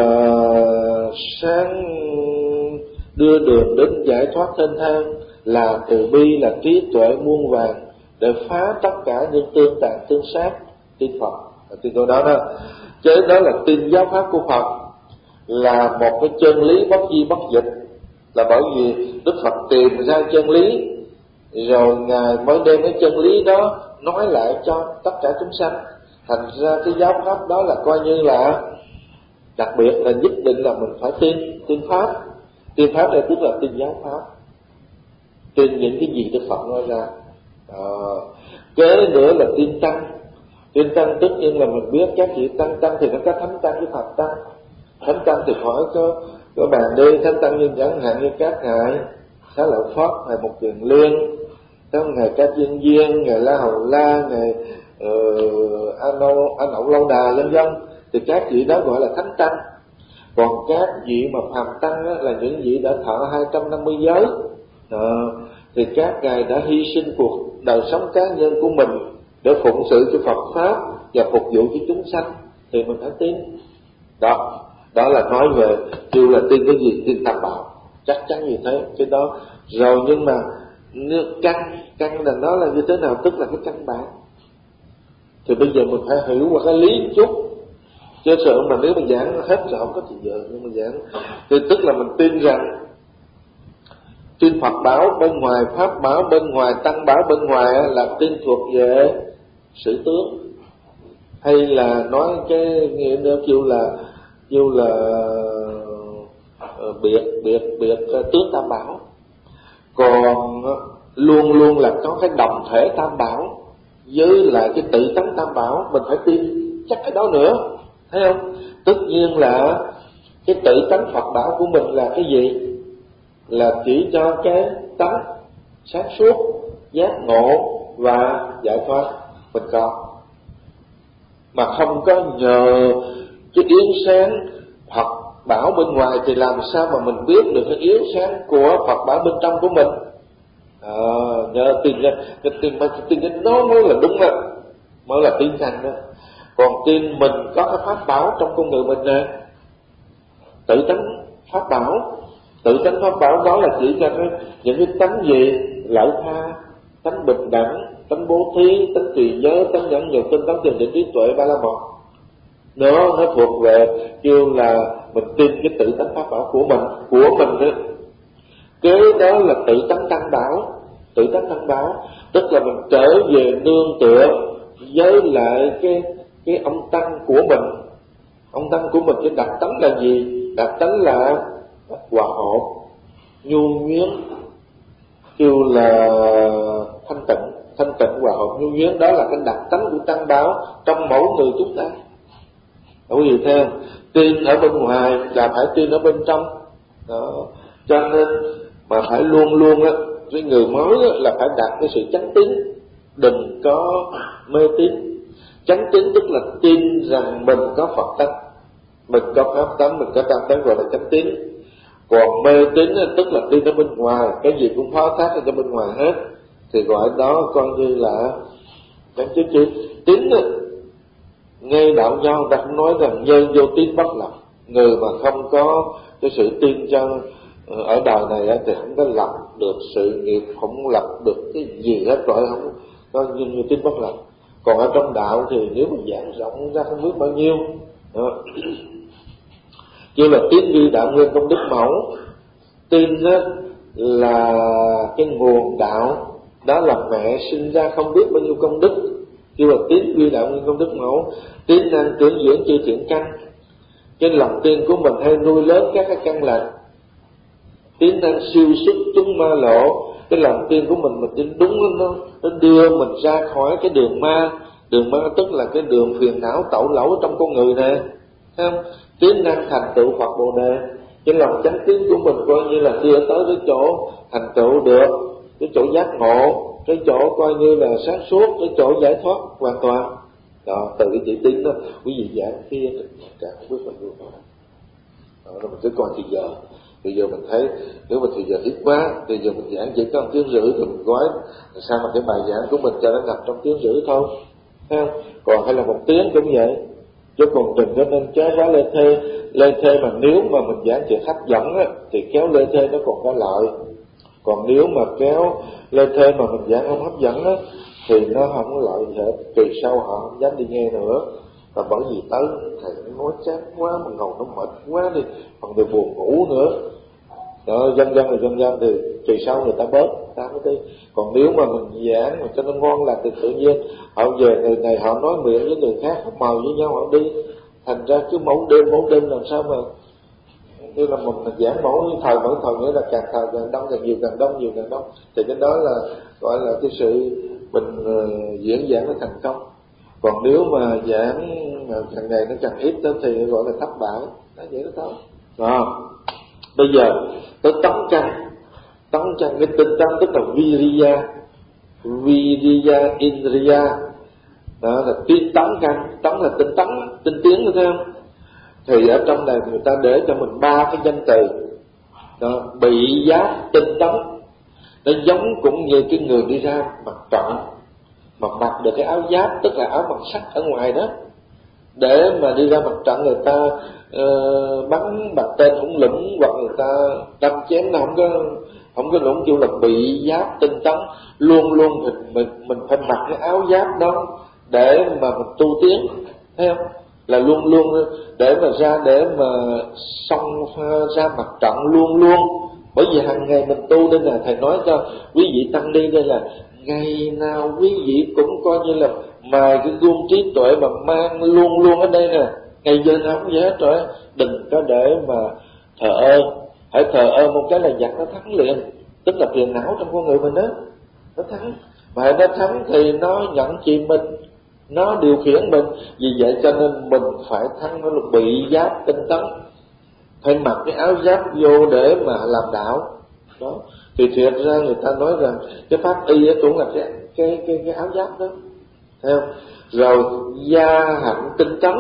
sáng đưa đường đến giải thoát thênh thang, là từ bi, là trí tuệ muôn vàng, để phá tất cả những tương tàn tương sát. Tin Phật là tin câu đó đó. Chứ đó là tin giáo pháp của Phật, là một cái chân lý bất di bất dịch. Là bởi vì Đức Phật tìm ra chân lý rồi Ngài mới đem cái chân lý đó nói lại cho tất cả chúng sanh. Thành ra cái giáo pháp đó là coi như là đặc biệt, là nhất định là mình phải tin tin pháp. Tin pháp này tức là tin giáo pháp, tin những cái gì Đức Phật nói ra. À, kế nữa là tin tăng. Tin tăng tất nhiên là mình biết các vị tăng tăng thì nó có thánh tăng với Phật tăng. Thánh tăng thì khỏi có có bàn đi, thánh tăng như chẳng hạn như các ngài Xá Lợi Phất, ngài Mục Kiền Liên, các ngài Ca Diên Viên, ngài La Hầu La, ngài uh, An Âu An Ẩu Lâu Đà vân vân, thì các vị đó gọi là thánh tăng. Còn các vị mà phàm tăng á, là những vị đã thọ hai trăm năm mươi giới. À, thì các ngài đã hy sinh cuộc đời sống cá nhân của mình để phụng sự cho Phật pháp và phục vụ cho chúng sanh, thì mình phải tin. Đó, đó là nói về kêu là tin cái gì? Tin Tam Bảo, chắc chắn như thế. Cái đó rồi, nhưng mà căn căn là nó là như thế nào, tức là cái căn bản. Thì bây giờ mình phải hiểu qua cái lý một chút, chứ sợ mà nếu mà giảng hết rồi không có thời giờ. Nhưng mà giảng thì tức là mình tin rằng tin Phật bảo bên ngoài, pháp bảo bên ngoài, tăng bảo bên ngoài là tin thuộc về sử tướng, hay là nói cái nghĩa nữa kêu là kêu là uh, biệt biệt biệt uh, tướng Tam Bảo. Còn uh, luôn luôn là có cái đồng thể Tam Bảo với lại cái tự tánh Tam Bảo, mình phải tin chắc cái đó nữa, thấy không? Tất nhiên là cái tự tánh Phật bảo của mình là cái gì? Là chỉ cho cái tánh sáng suốt, giác ngộ và giải thoát mình có, mà không có nhờ cái yếu sáng Phật bảo bên ngoài thì làm sao mà mình biết được cái yếu sáng của Phật bảo bên trong của mình. À, nhờ tin ra cái tin mà tin cái nó mới là đúng đó, mới là tin thành đó. Còn tin mình có cái pháp bảo trong con người mình nè, tự tánh pháp bảo. Tự tánh pháp bảo đó là chỉ ra cái, những cái tánh gì? Lợi tha, tánh bình đẳng, tánh bố thí, tánh trì giới, tánh nhẫn nhục, tánh tánh thiền định trí tuệ, ba la mật. Nó nó thuộc về kêu là mình tin cái tự tánh pháp bảo của mình, của mình đó. Kế đó là tự tánh tăng bảo. Tự tánh tăng bảo tức là mình trở về nương tựa với lại cái cái ông tăng của mình. Ông tăng của mình cái đặc tánh là gì? Đặc tánh là hòa hợp, nhu nhuyến, kêu là thanh tịnh. Thanh tịnh, hòa hợp, nhu nhuyến, đó là cái đặc tánh của tăng bảo trong mỗi người chúng ta. Đâu gì theo? Tin ở bên ngoài là phải tin ở bên trong. Đó. Cho nên mà phải luôn luôn á, với người mới á, là phải đạt cái sự chánh tín, đừng có mê tín. Chánh tín tức là tin rằng mình có Phật tánh, mình có pháp tánh, mình có tam tánh, gọi là chánh tín. Còn mê tín tức là tin ở bên ngoài, cái gì cũng phó thác ở bên ngoài hết, thì gọi đó coi như là chánh tín. Chứ tín á, nghe đạo nho ta không nói rằng nhân vô tín bất lập. Người mà không có cái sự tin cho ở đời này thì không có lập được sự nghiệp, không lập được cái gì hết, rồi không có như, như tín bất lập. Còn ở trong đạo thì nếu mà giảng rộng ra không biết bao nhiêu đó. Như là tín vi đạo nguyên công đức mẫu. Tin đó là cái nguồn đạo, đó là mẹ sinh ra không biết bao nhiêu công đức. Như là tín vi đạo nguyên công đức mẫu. Tín năng tưởng dưỡng chư thiện căn. Cái lòng tin của mình hay nuôi lớn các cái căn lành. Tín năng siêu xuất chúng ma lộ, cái lòng tin của mình mình tin đúng, nó nó đưa mình ra khỏi cái đường ma. Đường ma tức là cái đường phiền não tẩu lẩu trong con người nè, thấy không? Tiến năng thành tựu Phật Bồ Đề. Cái lòng chánh tín của mình coi như là đưa tới cái chỗ thành tựu được, cái chỗ giác ngộ, cái chỗ coi như là sáng suốt, cái chỗ giải thoát hoàn toàn. Đó, từ cái chữ tín đó, quý vị giảng kia cả không biết bao nhiêu đó. Đó, mình cứ coi thì giờ, bây giờ mình thấy nếu mà thì giờ ít quá, bây giờ mình giảng chỉ có một tiếng rưỡi thì mình gói sao mà cái bài giảng của mình cho nó nằm trong tiếng rưỡi thôi, thấy không? Còn hay là một tiếng cũng vậy, chứ còn đừng có nên kéo quá lê thê. Lê thê mà nếu mà mình giảng chuyện hấp dẫn á, thì kéo lê thê nó còn có lợi. Còn nếu mà kéo lê thê mà mình giảng không hấp dẫn á, thì nó không có lợi gì hết. Kỳ sau họ không dám đi nghe nữa. Và bởi vì tới thầy nó nói chán quá, mà ngồi nó mệt quá đi, còn người buồn ngủ nữa. Đó, dân dân là dân dân thì kỳ sau người ta bớt, ta mới đi. Còn nếu mà mình giảng mà cho nó ngon lành thì tự nhiên họ về người này họ nói miệng với người khác, họ mời với nhau họ đi. Thành ra cứ mẫu đêm mẫu đêm làm sao mà như là mình, mình giảng mẫu thời mỗi thời nghĩa là càng thời càng đông, càng nhiều càng đông, nhiều càng đông, thì cái đó là gọi là cái sự mình uh, diễn giảng nó thành công. Còn nếu mà giảng càng ngày nó càng ít đó thì gọi là thất bại. Đó, vậy đó thôi. Đó. Bây giờ tới tấn căn. Tấn căn cái tinh tấn tức là viriya, viriya indriya. Đó là tinh tấn căn, tấn là tinh tấn, tinh tiến nữa, thấy không? Thì ở trong này người ta để cho mình ba cái danh từ. Đó, bị giáp tinh tấn. Nó giống cũng như cái người đi ra mặt trận mà mặc được cái áo giáp, tức là áo bằng sắt ở ngoài đó, để mà đi ra mặt trận người ta uh, bắn bật tên hung lũng hoặc người ta đâm chém, nó không có không có lũng, kêu là bị giáp tinh tấn. Luôn luôn mình mình mình phải mặc cái áo giáp đó để mà mình tu tiến, thấy không? Là luôn luôn để mà ra để mà xông ra mặt trận luôn luôn. Bởi vì hàng ngày mình tu nên là thầy nói cho quý vị tăng đi đây là ngày nào quý vị cũng coi như là mài cái gương trí tuệ mà mang luôn luôn ở đây nè, ngày giờ nào cũng vậy hết rồi. Đừng có để mà thờ ơ, hãy thờ ơ một cái là giặc nó thắng liền, tức là phiền não trong con người mình đó, nó thắng. Mà nó thắng thì nó nhận chìm mình, nó điều khiển mình. Vì vậy cho nên mình phải thắng, nó là bị giáp tinh tấn, phải mặc cái áo giáp vô để mà làm đạo đó. Thì thiệt ra người ta nói rằng cái pháp y cũng là cái cái cái, cái áo giáp đó, thấy không? Rồi gia hạnh tinh tấn,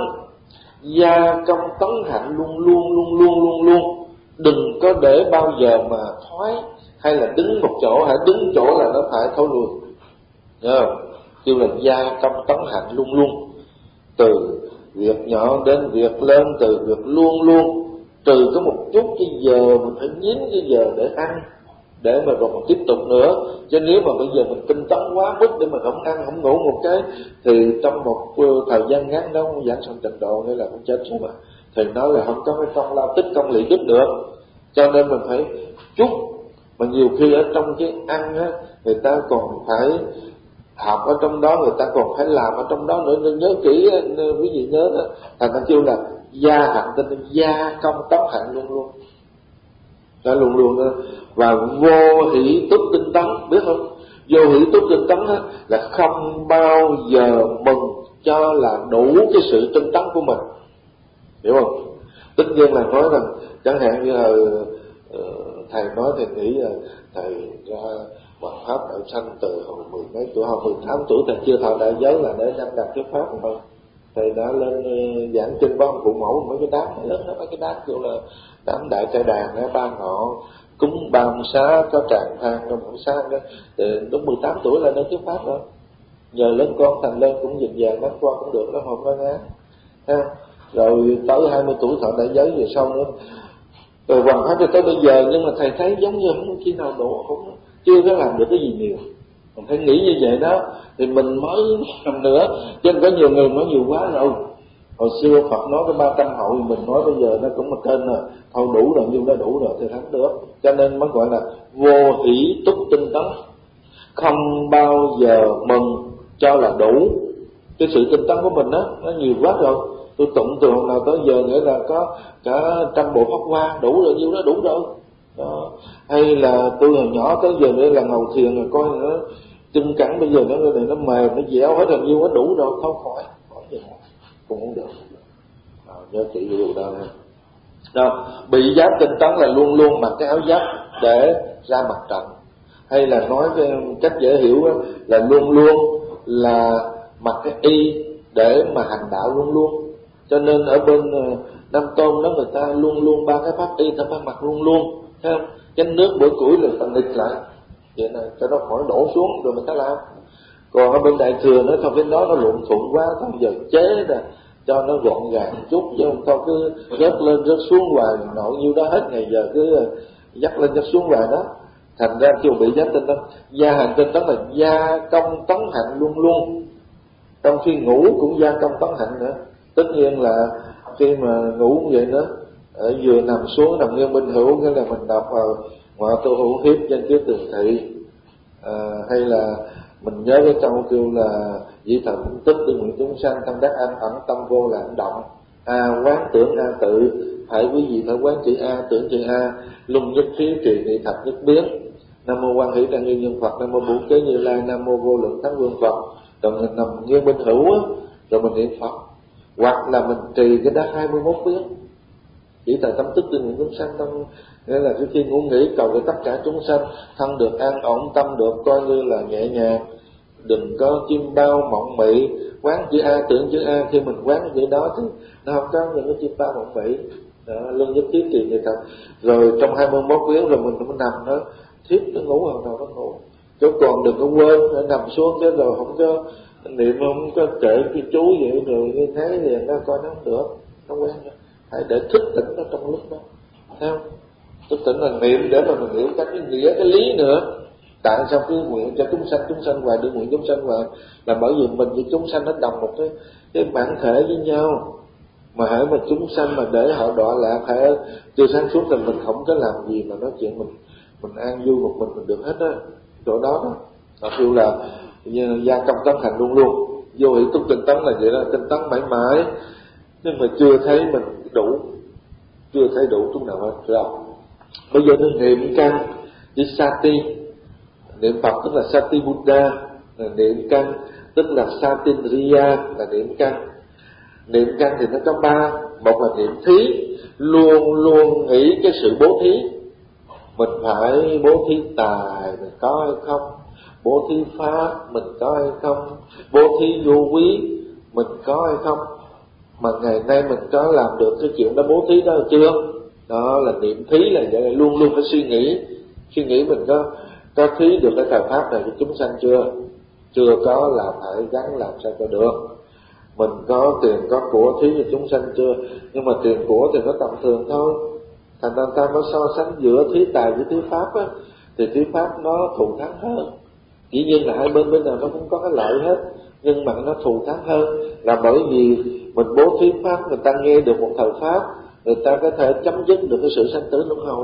gia công tấn hạnh luôn luôn luôn luôn luôn luôn. Đừng có để bao giờ mà thoái hay là đứng một chỗ, hãy đứng chỗ là nó phải thối lui, thấy không? Kêu là gia công tấn hạnh luôn luôn, từ việc nhỏ đến việc lớn, từ việc luôn luôn. Trừ có một chút cái giờ mình phải nhín cái giờ để ăn, để mà rồi mình tiếp tục nữa. Chứ nếu mà bây giờ mình tinh tấn quá mức để mà không ăn không ngủ một cái thì trong một thời gian ngắn đó không giảng sanh tịnh độ hay là cũng chết rồi mà. Thì nói là không có cái công lao tích công lợi đức được. Cho nên mình phải chút. Mà nhiều khi ở trong cái ăn á, người ta còn phải học ở trong đó, người ta còn phải làm ở trong đó nữa. Nên nhớ kỹ, quý vị nhớ đó, thành ta kêu là gia hạnh tinh, gia công tấn hạnh luôn luôn, đã luôn luôn đó. Và vô hỷ túc tinh tấn, biết không? Vô hỷ túc tinh tấn đó, là không bao giờ mừng cho là đủ cái sự tinh tấn của mình, hiểu không? Tất nhiên là nói rằng chẳng hạn như là thầy nói, thầy nghĩ là thầy ra Hoàng pháp đại sanh từ hồi mười mấy tuổi, hồi mười tám tuổi thầy chưa thọ đại giới là để đăng đạt cái pháp thôi. Thầy đã lên giảng kinh ba phụ mẫu mấy cái đám lớn đó, mấy cái đám kiểu là đám đại trai đàn đó, ba ngọ cúng ba xá có tràng than trong mỗi sáng đó. Thì đúng mười tám tuổi là đến thuyết pháp rồi. Giờ lớn con thành lên cũng dình dàng lắm, con cũng được đó, không có ngán ha. Rồi tới hai mươi tuổi thọ đại giới về sau nữa. Rồi Hoàng pháp cho tới bây giờ, nhưng mà thầy thấy giống như không có khi nào độ, không chưa có làm được cái gì nhiều. Mình phải nghĩ như vậy đó thì mình mới làm nữa. Chứ có nhiều người nói nhiều quá rồi. Hồi xưa Phật nói cái ba trăm hậu, mình nói bây giờ nó cũng một kênh rồi, thôi đủ rồi, nhiêu đã đủ rồi thì thắng được. Cho nên mới gọi là vô hỷ túc tinh tấn, không bao giờ mừng cho là đủ. Cái sự tinh tấn của mình đó, nó nhiều quá rồi. Tôi tụng từ hôm nào tới giờ nghĩa là có cả trăm bộ pháp hoa, đủ rồi, nhiêu đó đủ rồi đó. hay là tôi hồi nhỏ tới giờ nữa là ngồi thiền rồi coi nó chân cẳng bây giờ nó này nó mềm nó dẻo hết rồi nhiêu nó đủ rồi không khỏi khỏi gì cũng không được. À, nhớ kỹ điều đó ha. Đó, bị giáp tinh tấn là luôn luôn mặc cái áo giáp để ra mặt trận, hay là nói cái cách dễ hiểu đó, là luôn luôn là mặc cái y để mà hành đạo luôn luôn. Cho nên ở bên uh, Nam Tôn đó người ta luôn luôn ba cái pháp y ta phải mặc luôn luôn, thấy không? Chén nước bữa củi là ta nghịch lại vậy này cho nó khỏi đổ xuống rồi mình ta làm. Còn ở bên Đại Thừa nó không, cái đó nó lộn xộn quá, không giờ chế ra cho nó gọn gàng chút, chứ không thôi cứ rớt lên rớt xuống hoài nội nhiêu đó hết ngày giờ cứ dắt lên dắt xuống hoài đó. Thành ra kêu bị giáp tinh tấn. Gia hành tinh tấn là gia công tấn hạnh luôn luôn, trong khi ngủ cũng gia công tấn hạnh nữa. Tất nhiên là khi mà ngủ cũng vậy nữa, ở vừa nằm xuống nằm nghiêng bên hữu cái là mình đọc vào ngoại tô hữu hiếp danh kiếp tường thị, à, hay là mình nhớ cái câu kêu là dĩ thần tích tư nguyện chúng sanh tâm đắc an ẩn tâm vô là hành động. A quán tưởng a tự, phải quý vị phải quán chữ A tưởng chữ A, lung nhất khí trì nghị thập nhất biến. Nam mô Quan Hỷ Trang Nghiêm Nhân Phật, Nam mô Bổn Kế Như Lai, Nam mô Vô Lượng Thắng Vương Phật. Rồi mình nằm nghiêng bên hữu á, rồi mình niệm Phật, hoặc là mình trì cái đó hai mươi mốt biến. Chỉ tại tâm tức tư nguyện chúng sanh, tâm nghĩa là cái khi ngủ nghỉ cầu cho tất cả chúng sanh thân được an ổn, tâm được coi như là nhẹ nhàng, đừng có chim bao mộng mị. Quán chữ A tưởng chữ A, khi mình quán chữ đó thì nó không có những cái chim bao mộng mị. Lương nhất thiết trì như thật. Rồi trong hai mươi mốt biến rồi mình cũng nằm nó thiếp nó ngủ hồi nào nó ngủ. Chứ còn đừng có quên nó nằm xuống chứ rồi không có niệm, không có kể cái chú vậy rồi như thế thì nó coi nó không được, nó quen nữa. Hãy để thức tỉnh nó trong lúc đó, thấy không? Thức tỉnh là niệm để mà mình hiểu các cái nghĩa, cái lý nữa. Tại sao cứ nguyện cho chúng sanh, chúng sanh hoài, được nguyện chúng sanh hoài, là bởi vì mình với chúng sanh nó đồng một cái cái bản thể với nhau. Mà hãy mà chúng sanh mà để họ đọa lạc, hãy chưa sáng suốt thì mình không có làm gì mà nói chuyện mình mình an vui một mình mình được hết á. Chỗ đó đó họ kêu là gia công tấn hành luôn luôn. Vô hỷ túc tinh tấn là vậy đó, tinh tấn mãi mãi, nhưng mà chưa thấy mình đủ, chưa thấy đủ chút nào hết. Rồi bây giờ nó niệm căn với sati. Niệm Phật tức là sati Buddha, là niệm căn tức là satindriya, là niệm căn. Niệm căn thì nó có ba. Một là niệm thí, luôn luôn nghĩ cái sự bố thí. Mình phải bố thí tài, mình có hay không? Bố thí pháp, mình có hay không? Bố thí vô quý, mình có hay không? Mà ngày nay mình có làm được cái chuyện đó, bố thí đó chưa? Đó là niệm thí, là vậy, là luôn luôn phải suy nghĩ. Suy nghĩ mình có có thí được cái thời pháp này cho chúng sanh chưa? Chưa có là phải gắng làm sao cho được. Mình có tiền có của thí cho chúng sanh chưa? Nhưng mà tiền của thì nó tầm thường thôi. Thành ra ta có so sánh giữa thí tài với thí pháp á, thì thí pháp nó thù thắng hơn. Chỉ nhiên là hai bên bên nào nó cũng có cái lợi hết, nhưng mà nó thù thắng hơn là bởi vì mình bố thí pháp, người ta nghe được một thời pháp, người ta có thể chấm dứt được cái sự sanh tử luân hồi.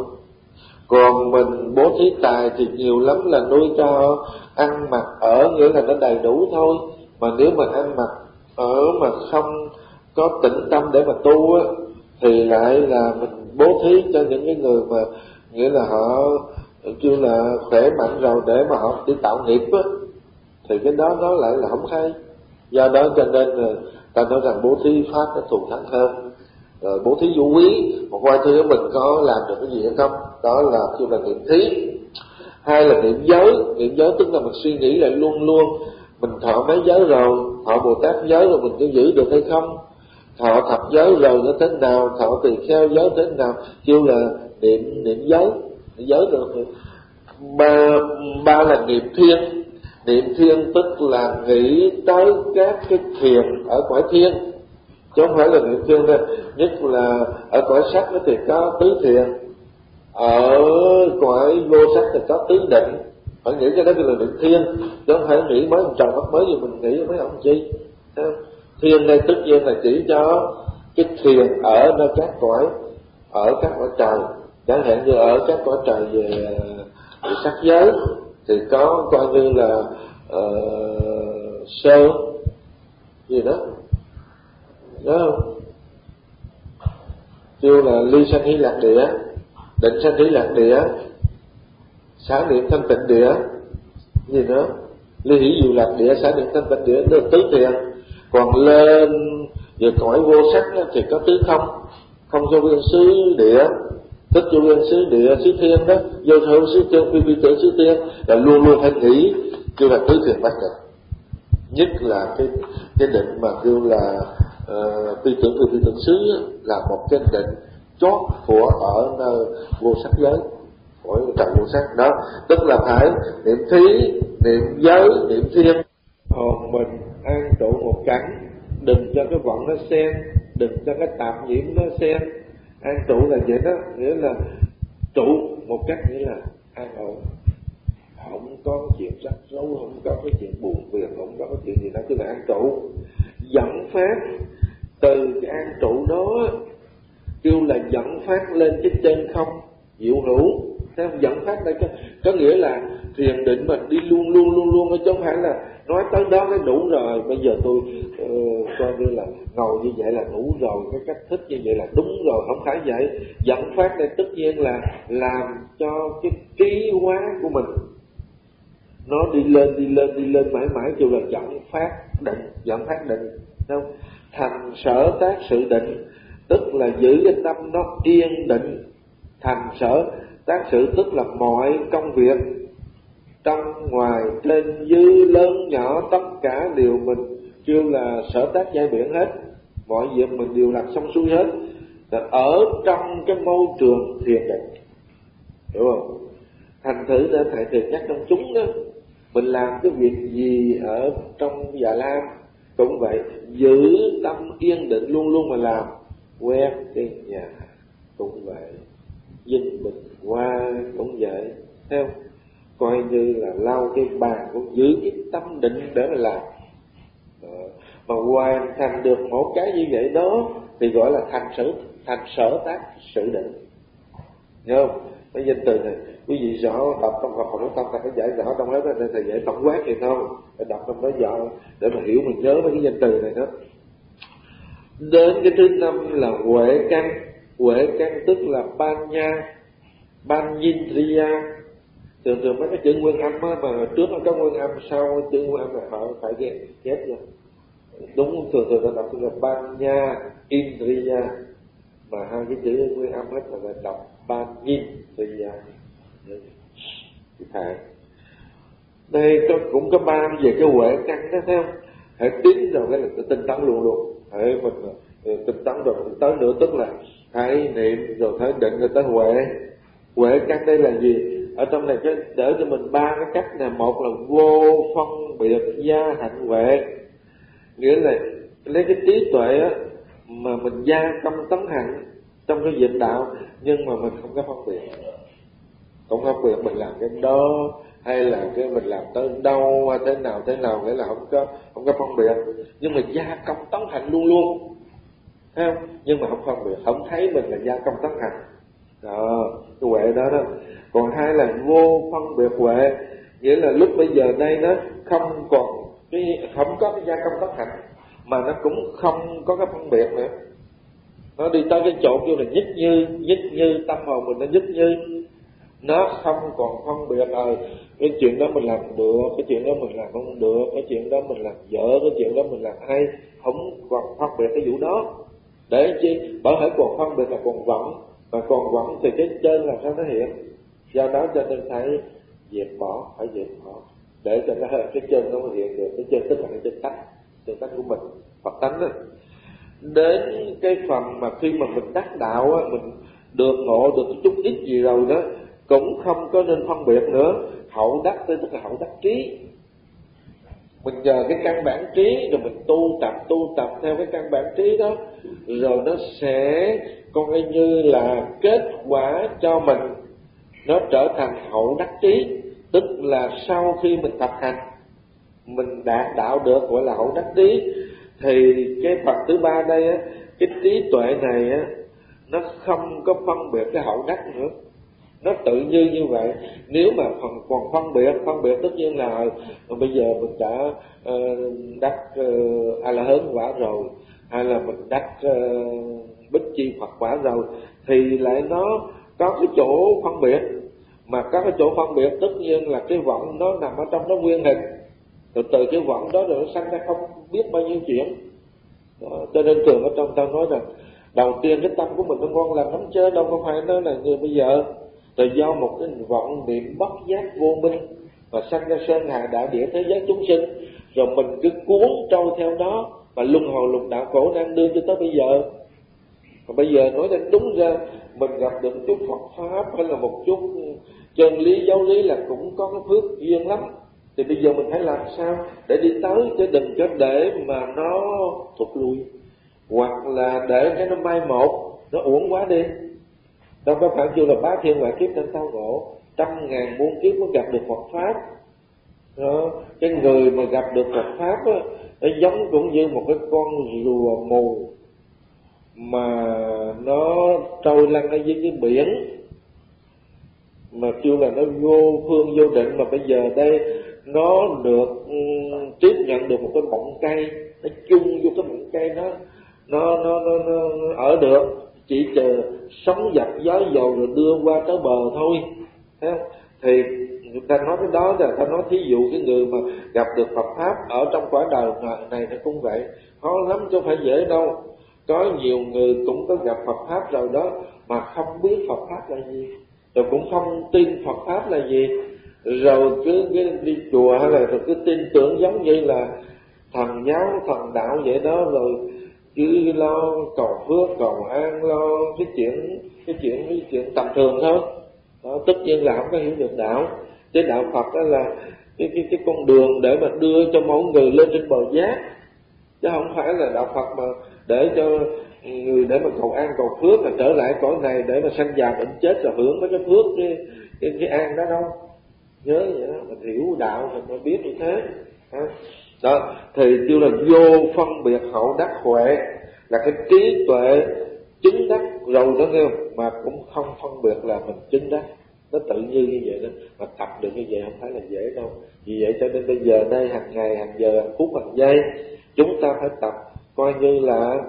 Còn mình bố thí tài thì nhiều lắm là nuôi cho ăn mặc ở, nghĩa là nó đầy đủ thôi. Mà nếu mà ăn mặc ở mà không có tĩnh tâm để mà tu á, thì lại là mình bố thí cho những cái người mà nghĩa là họ kêu là khỏe mạnh rồi để mà họ đi tạo nghiệp á, thì cái đó nó lại là không hay. Do đó cho nên là ta nói rằng bố thí pháp nó thù thắng hơn. Rồi bố thí vũ quý, một vài thứ mình có làm được cái gì hay không, đó là kêu là niệm thí. Hai là niệm giới. Niệm giới tức là mình suy nghĩ lại luôn luôn mình thọ mấy giới rồi, thọ Bồ Tát giới rồi mình có giữ được hay không, thọ thập giới rồi nó thế nào, thọ tỳ kheo giới thế nào, kêu là niệm niệm giới. Niệm giới được rồi. Ba, ba là niệm thiên. Niệm thiên tức là nghĩ tới các cái thiền ở cõi thiên, chứ không phải là niệm thiên đâu. Nhất là ở cõi sắc nó thì có tứ thiền, ở cõi vô sắc thì có tứ định. Phải nghĩ cái đó là niệm thiên, chứ không phải nghĩ mới một trời Phật mới gì mình nghĩ mấy ông chi. Thiên đây tất nhiên là chỉ cho cái thiền ở nơi các cõi, ở các cõi trời. Chẳng hạn như ở các cõi trời về sắc giới thì có coi như là uh, sơ gì đó, đó không? Kêu là ly sanh hỷ lạc địa, định sanh hỷ lạc địa, Xả niệm thanh tịnh địa gì nữa, ly hỷ diệu lạc địa, xả niệm thanh tịnh địa được tứ thiền. Còn lên về cõi vô sắc thì có tứ không, không vô biên xứ địa, tức vô biên xứ địa xứ thiên đó, vô thượng xứ thiên, phi phi tử xứ thiên, là luôn luôn phải nghĩ kêu là tứ thiền bát định. Nhất là cái cái định mà kêu là uh, phi tưởng phi phi tưởng xứ là một cái định chót của ở nơi vô sắc giới, của trời vô sắc đó, tức là phải niệm thí, niệm giới, niệm thiên. Hồn mình an trụ một cảnh, đừng cho cái vọng nó xen, đừng cho cái tạp nhiễm nó xen. An trụ là vậy đó, nghĩa là trụ một cách nghĩa là an ổn, không có chuyện rắc rối, không có cái chuyện buồn phiền, không có cái chuyện gì đó, tức là an trụ. Dẫn phát từ cái an trụ đó kêu là dẫn phát lên cái chân không diệu hữu. Theo dẫn phát đây có, có nghĩa là thiền định mà đi luôn luôn luôn luôn, chứ không phải là nói tới đó cái đủ rồi, bây giờ tôi uh, coi như là ngồi như vậy là đủ rồi, cái cách thức như vậy là đúng rồi, không phải vậy. Dẫn phát đây tất nhiên là làm cho cái trí hóa của mình nó đi lên đi lên đi lên mãi mãi, kêu là dẫn phát định, dẫn phát định, không? Thành sở tác sự định, tức là giữ cái tâm nó yên định. Thành sở tác sự tức là mọi công việc trong ngoài trên dưới lớn nhỏ tất cả đều mình kêu là sở tác giai biển hết, mọi việc mình đều làm xong xuôi hết, là ở trong cái môi trường thiền định, hiểu không? Thành thử để thầy thường nhắc trong chúng đó, mình làm cái việc gì ở trong Già Lam cũng vậy, giữ tâm yên định luôn luôn mà làm. Quét cái nhà cũng vậy, dinh bình qua cũng vậy, theo coi như là lau cái bàn cũng giữ cái tâm định để mà làm. Đó. Mà hoàn thành được một cái như vậy đó thì gọi là thành sở thành sở tác sự định, hiểu không? Cái danh từ này quý vị rõ đọc trong Phật học tâm ta phải giải rõ trong đó, nên thầy dạy tổng quát vậy thôi, phải đọc trong đó rõ để mà hiểu, mình nhớ mấy cái danh từ này đó. Đến cái thứ năm là huệ căn. Huệ căn tức là ban nha, ban Indriya. Thường thường mấy cái chữ nguyên âm á, mà trước nó có nguyên âm, sau chữ nguyên âm là họ phải ghép ghép rồi. Đúng, thường thường ta đọc là ban nha Indriya, mà hai cái chữ nguyên âm hết là đọc ban Indriya. Thầy đây có, cũng có ba về cái huệ căn đó, thấy không? Hãy tiến rồi cái là tinh tấn luôn luôn, hãy mình tinh tấn rồi mình tới nữa, tức là hãy niệm rồi hãy định rồi tới huệ. Huệ căn đây là gì? Ở trong này cái để cho mình ba cái cách này. Một là vô phân biệt gia hạnh huệ, nghĩa là lấy cái trí tuệ á mà mình gia công tấn hạnh trong cái việc đạo, nhưng mà mình không có phân biệt, không có phân biệt mình làm cái đó hay là cái mình làm tới đâu hay thế nào thế nào, nghĩa là không có không có phân biệt, nhưng mà gia công tấn hạnh luôn luôn, thấy không? Nhưng mà không phân biệt, không thấy mình là gia công tấn hạnh đó, cái huệ đó đó. Còn hai là vô phân biệt huệ, nghĩa là lúc bây giờ đây nó không còn cái, không có cái gia công tấn hạnh, mà nó cũng không có cái phân biệt nữa. Nó đi tới cái chỗ kêu là nhất như, nhất như tâm hồn mình nó nhất như, nó không còn phân biệt ờ cái chuyện đó mình làm được, cái chuyện đó mình làm không được, cái chuyện đó mình làm dở, cái chuyện đó mình làm hay, không còn phân biệt cái vụ đó. Để chi? Bởi hãy còn phân biệt là còn vọng, mà còn vọng thì cái trên làm sao nó hiện. Do đó cho nên phải dẹp bỏ, phải dẹp bỏ để cho nó cái chân nó hiện được. Cái chân tức là cái chân tánh, chân tánh của mình, Phật tánh đó. Đến cái phần mà khi mà mình đắc đạo á, mình được ngộ được chút ít gì rồi đó, cũng không có nên phân biệt nữa. Hậu đắc tức là hậu đắc trí, mình nhờ cái căn bản trí rồi mình tu tập tu tập theo cái căn bản trí đó, rồi nó sẽ coi như là kết quả cho mình, nó trở thành hậu đắc trí. Tức là sau khi mình tập hành mình đạt đạo được gọi là hậu đắc trí, thì cái phần thứ ba đây á, cái trí tuệ này á, nó không có phân biệt cái hậu đắc nữa, nó tự nhiên như vậy. Nếu mà còn, còn phân biệt phân biệt tất nhiên là bây giờ mình đã uh, đắc uh, a la hán quả rồi, hay là mình đắc uh, bích chi Phật quả rồi, thì lại nó có cái chỗ phân biệt. Mà các cái chỗ phân biệt tất nhiên là cái vọng nó nằm ở trong nó nguyên hình, rồi từ cái vọng đó rồi nó sanh ra không biết bao nhiêu chuyện đó. Cho nên thường ở trong tao nói rằng đầu tiên cái tâm của mình nó ngon lành lắm chứ đâu có phải nó là như bây giờ. Rồi do một cái vọng niệm bất giác vô minh và sanh ra sơn hà đại địa thế giới chúng sinh, rồi mình cứ cuốn trôi theo đó và luân hồi lục đạo khổ nan đương cho tới bây giờ. Còn bây giờ nói đến đúng ra mình gặp được một chút Phật pháp hay là một chút chân lý giáo lý là cũng có cái phước duyên lắm. Thì bây giờ mình phải làm sao để đi tới, chứ đừng cho để mà nó thụt lùi, hoặc là để cái nó mai một, nó uổng quá đi. Đâu có phải kêu là bá thiên ngoại kiếp nên tao ngộ, trăm ngàn muôn kiếp mới gặp được Phật pháp đó. Cái người mà gặp được Phật pháp á, nó giống cũng như một cái con rùa mù mà nó trôi lăn ở dưới cái biển, mà kêu là nó vô phương vô định, mà bây giờ đây nó được um, tiếp nhận được một cái bọng cây, nó chung vô cái bọng cây nó nó nó nó, nó, nó ở được, chỉ chờ sóng dập gió dầu rồi đưa qua tới bờ thôi. Thấy không? Thì người ta nói cái đó là ta nói thí dụ cái người mà gặp được Phật pháp ở trong quả đời này nó cũng vậy, khó lắm chứ không phải dễ đâu. Có nhiều người cũng có gặp Phật pháp rồi đó mà không biết Phật pháp là gì, rồi cũng không tin Phật pháp là gì, rồi cứ, cứ đi chùa hay là rồi cứ tin tưởng giống như là thần giáo thần đạo vậy đó, rồi cứ lo cầu phước cầu an, lo cái chuyện cái chuyện cái chuyện tầm thường thôi đó. Tất nhiên là không có hiểu được đạo, chứ đạo Phật đó là cái cái cái con đường để mà đưa cho mỗi người lên trên bờ giác, chứ không phải là đạo Phật mà để cho người để mà cầu an cầu phước là trở lại cõi này để mà sanh già bệnh chết rồi hưởng mấy cái phước cái cái, cái an đó đâu. Nhớ vậy đó, mình hiểu đạo thì mới biết như thế đó. Thì kêu là vô phân biệt hậu đắc huệ, là cái trí tuệ chứng đắc rồi đó nghe không? Mà cũng không phân biệt là mình chứng đắc, nó tự nhiên như vậy đó. Mà tập được như vậy không phải là dễ đâu. Vì vậy cho nên bây giờ đây hàng ngày hàng giờ hàng phút hàng giây chúng ta phải tập coi như là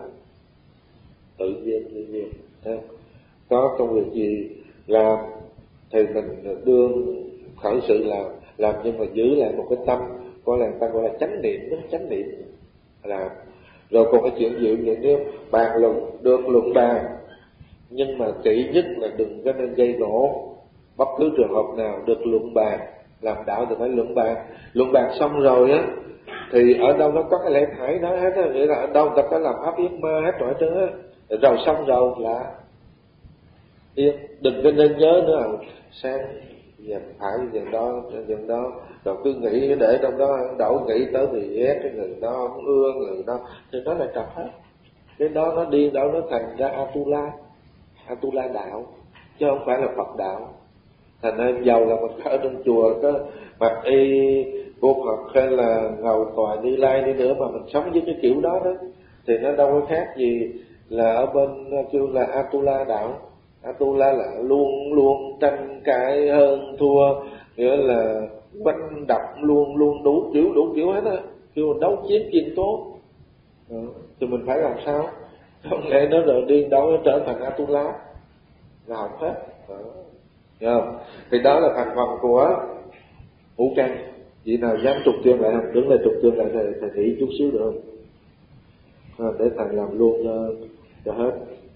tự nhiên tự nhiên. Có công việc gì làm thì mình đương khởi sự làm làm nhưng mà giữ lại một cái tâm gọi là người ta gọi là chánh niệm đó, chánh niệm là. Rồi còn cái chuyện gì vậy, nếu bàn luận được luận bàn, nhưng mà kỹ nhất là đừng có nên gây gỗ. Bất cứ trường hợp nào được luận bàn, làm đạo thì phải luận bàn. Luận bàn xong rồi á thì ở đâu nó có cái lẽ thải đó hết á, nghĩa là ở đâu ta có làm pháp yết ma hết rồi trơn á. Rồi xong rồi là yên, đừng có nên nhớ nữa là sang giờ phải giờ đó giờ đó, rồi cứ nghĩ để trong đó đổ nghĩ tới thì ghét cái người đó, không ưa người đó, thì nó là trật hết. Cái đó nó đi đâu nó thành ra Atula, Atula đạo, chứ không phải là Phật đạo. Thành ra giàu là mình ở trong chùa có mặc y của Phật hay là ngầu tòa Như Lai đi nữa mà mình sống với cái kiểu đó đó thì nó đâu có khác gì là ở bên kêu là Atula đạo. Atula là luôn luôn tranh cãi hơn thua, nghĩa là quanh đập luôn luôn đủ kiểu đủ kiểu hết á, kêu đấu chiến kiên tốt. Ừ. Thì mình phải làm sao? Không lẽ nó rồi đi đâu nó trở thành Atula là học hết. Đó. Thì đó là thành phần của ngũ căn. Vị nào dám trục chương lại không? Đứng lại trục chương lại thầy, thầy nghĩ chút xíu được không? À, để thầy làm luôn cho, cho hết.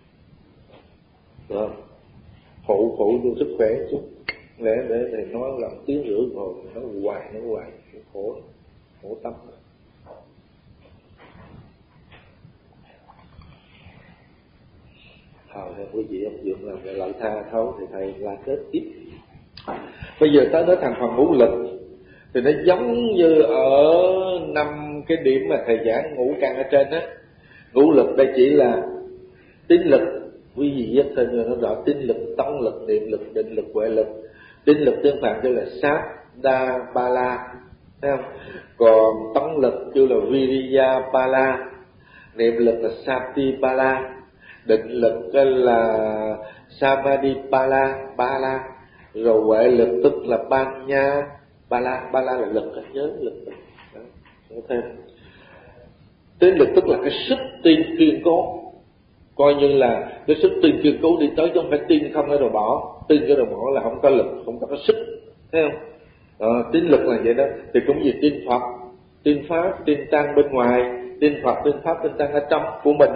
Được. Phụ phụ luôn sức khỏe chút. Lẽ để thầy nói làm tiếng rưỡi rồi nói hoài nói hoài khổ khổ tâm. Thôi quý vị ông dưỡng làm cái lợi tha thấu thì thầy là kết tiếp. Bây giờ tới nói thành phần ngũ lực thì nó giống như ở năm cái điểm mà thầy giảng ngũ căn ở trên á. Ngũ lực đây chỉ là tín lực, quý vị viết thêm cho nó rõ: tín lực, tông lực, niệm lực, định lực, huệ lực. Tín lực tương phản kêu là sát đa ba la, thấy không? Còn tông lực kêu là viriya ba la, niệm lực là sati ba la, định lực là samadhi ba la ba la, rồi huệ lực tức là panya ba la. Ba la là lực, nhớ lực. Đó, thêm tín lực tức là cái sức tin kiên cố. coi như là cái sức tin kiên cố đi tới, chứ không phải tin không ở rồi bỏ. Tin cái rồi bỏ là không có lực, không có sức, thấy không? À, tín lực là vậy đó. Thì cũng gì tin Phật, tin Pháp, tin Tăng bên ngoài, tin Phật, tin Pháp, tin Tăng ở trong của mình,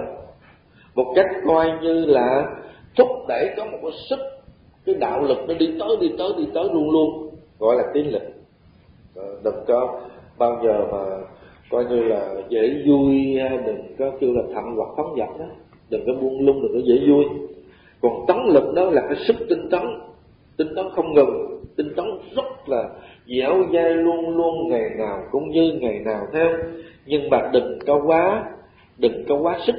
một cách coi như là thúc đẩy có một cái sức, cái đạo lực nó đi tới đi tới đi tới luôn luôn, gọi là tín lực. À, đừng có bao giờ mà coi như là dễ vui, đừng có kêu là thận hoặc phóng dật đó, đừng có buông lung, đừng có dễ vui. Còn tấn lực đó là cái sức tinh tấn, tinh tấn không ngừng, tinh tấn rất là dẻo dai, luôn luôn ngày nào cũng như ngày nào theo. Nhưng mà đừng có quá, đừng có quá sức.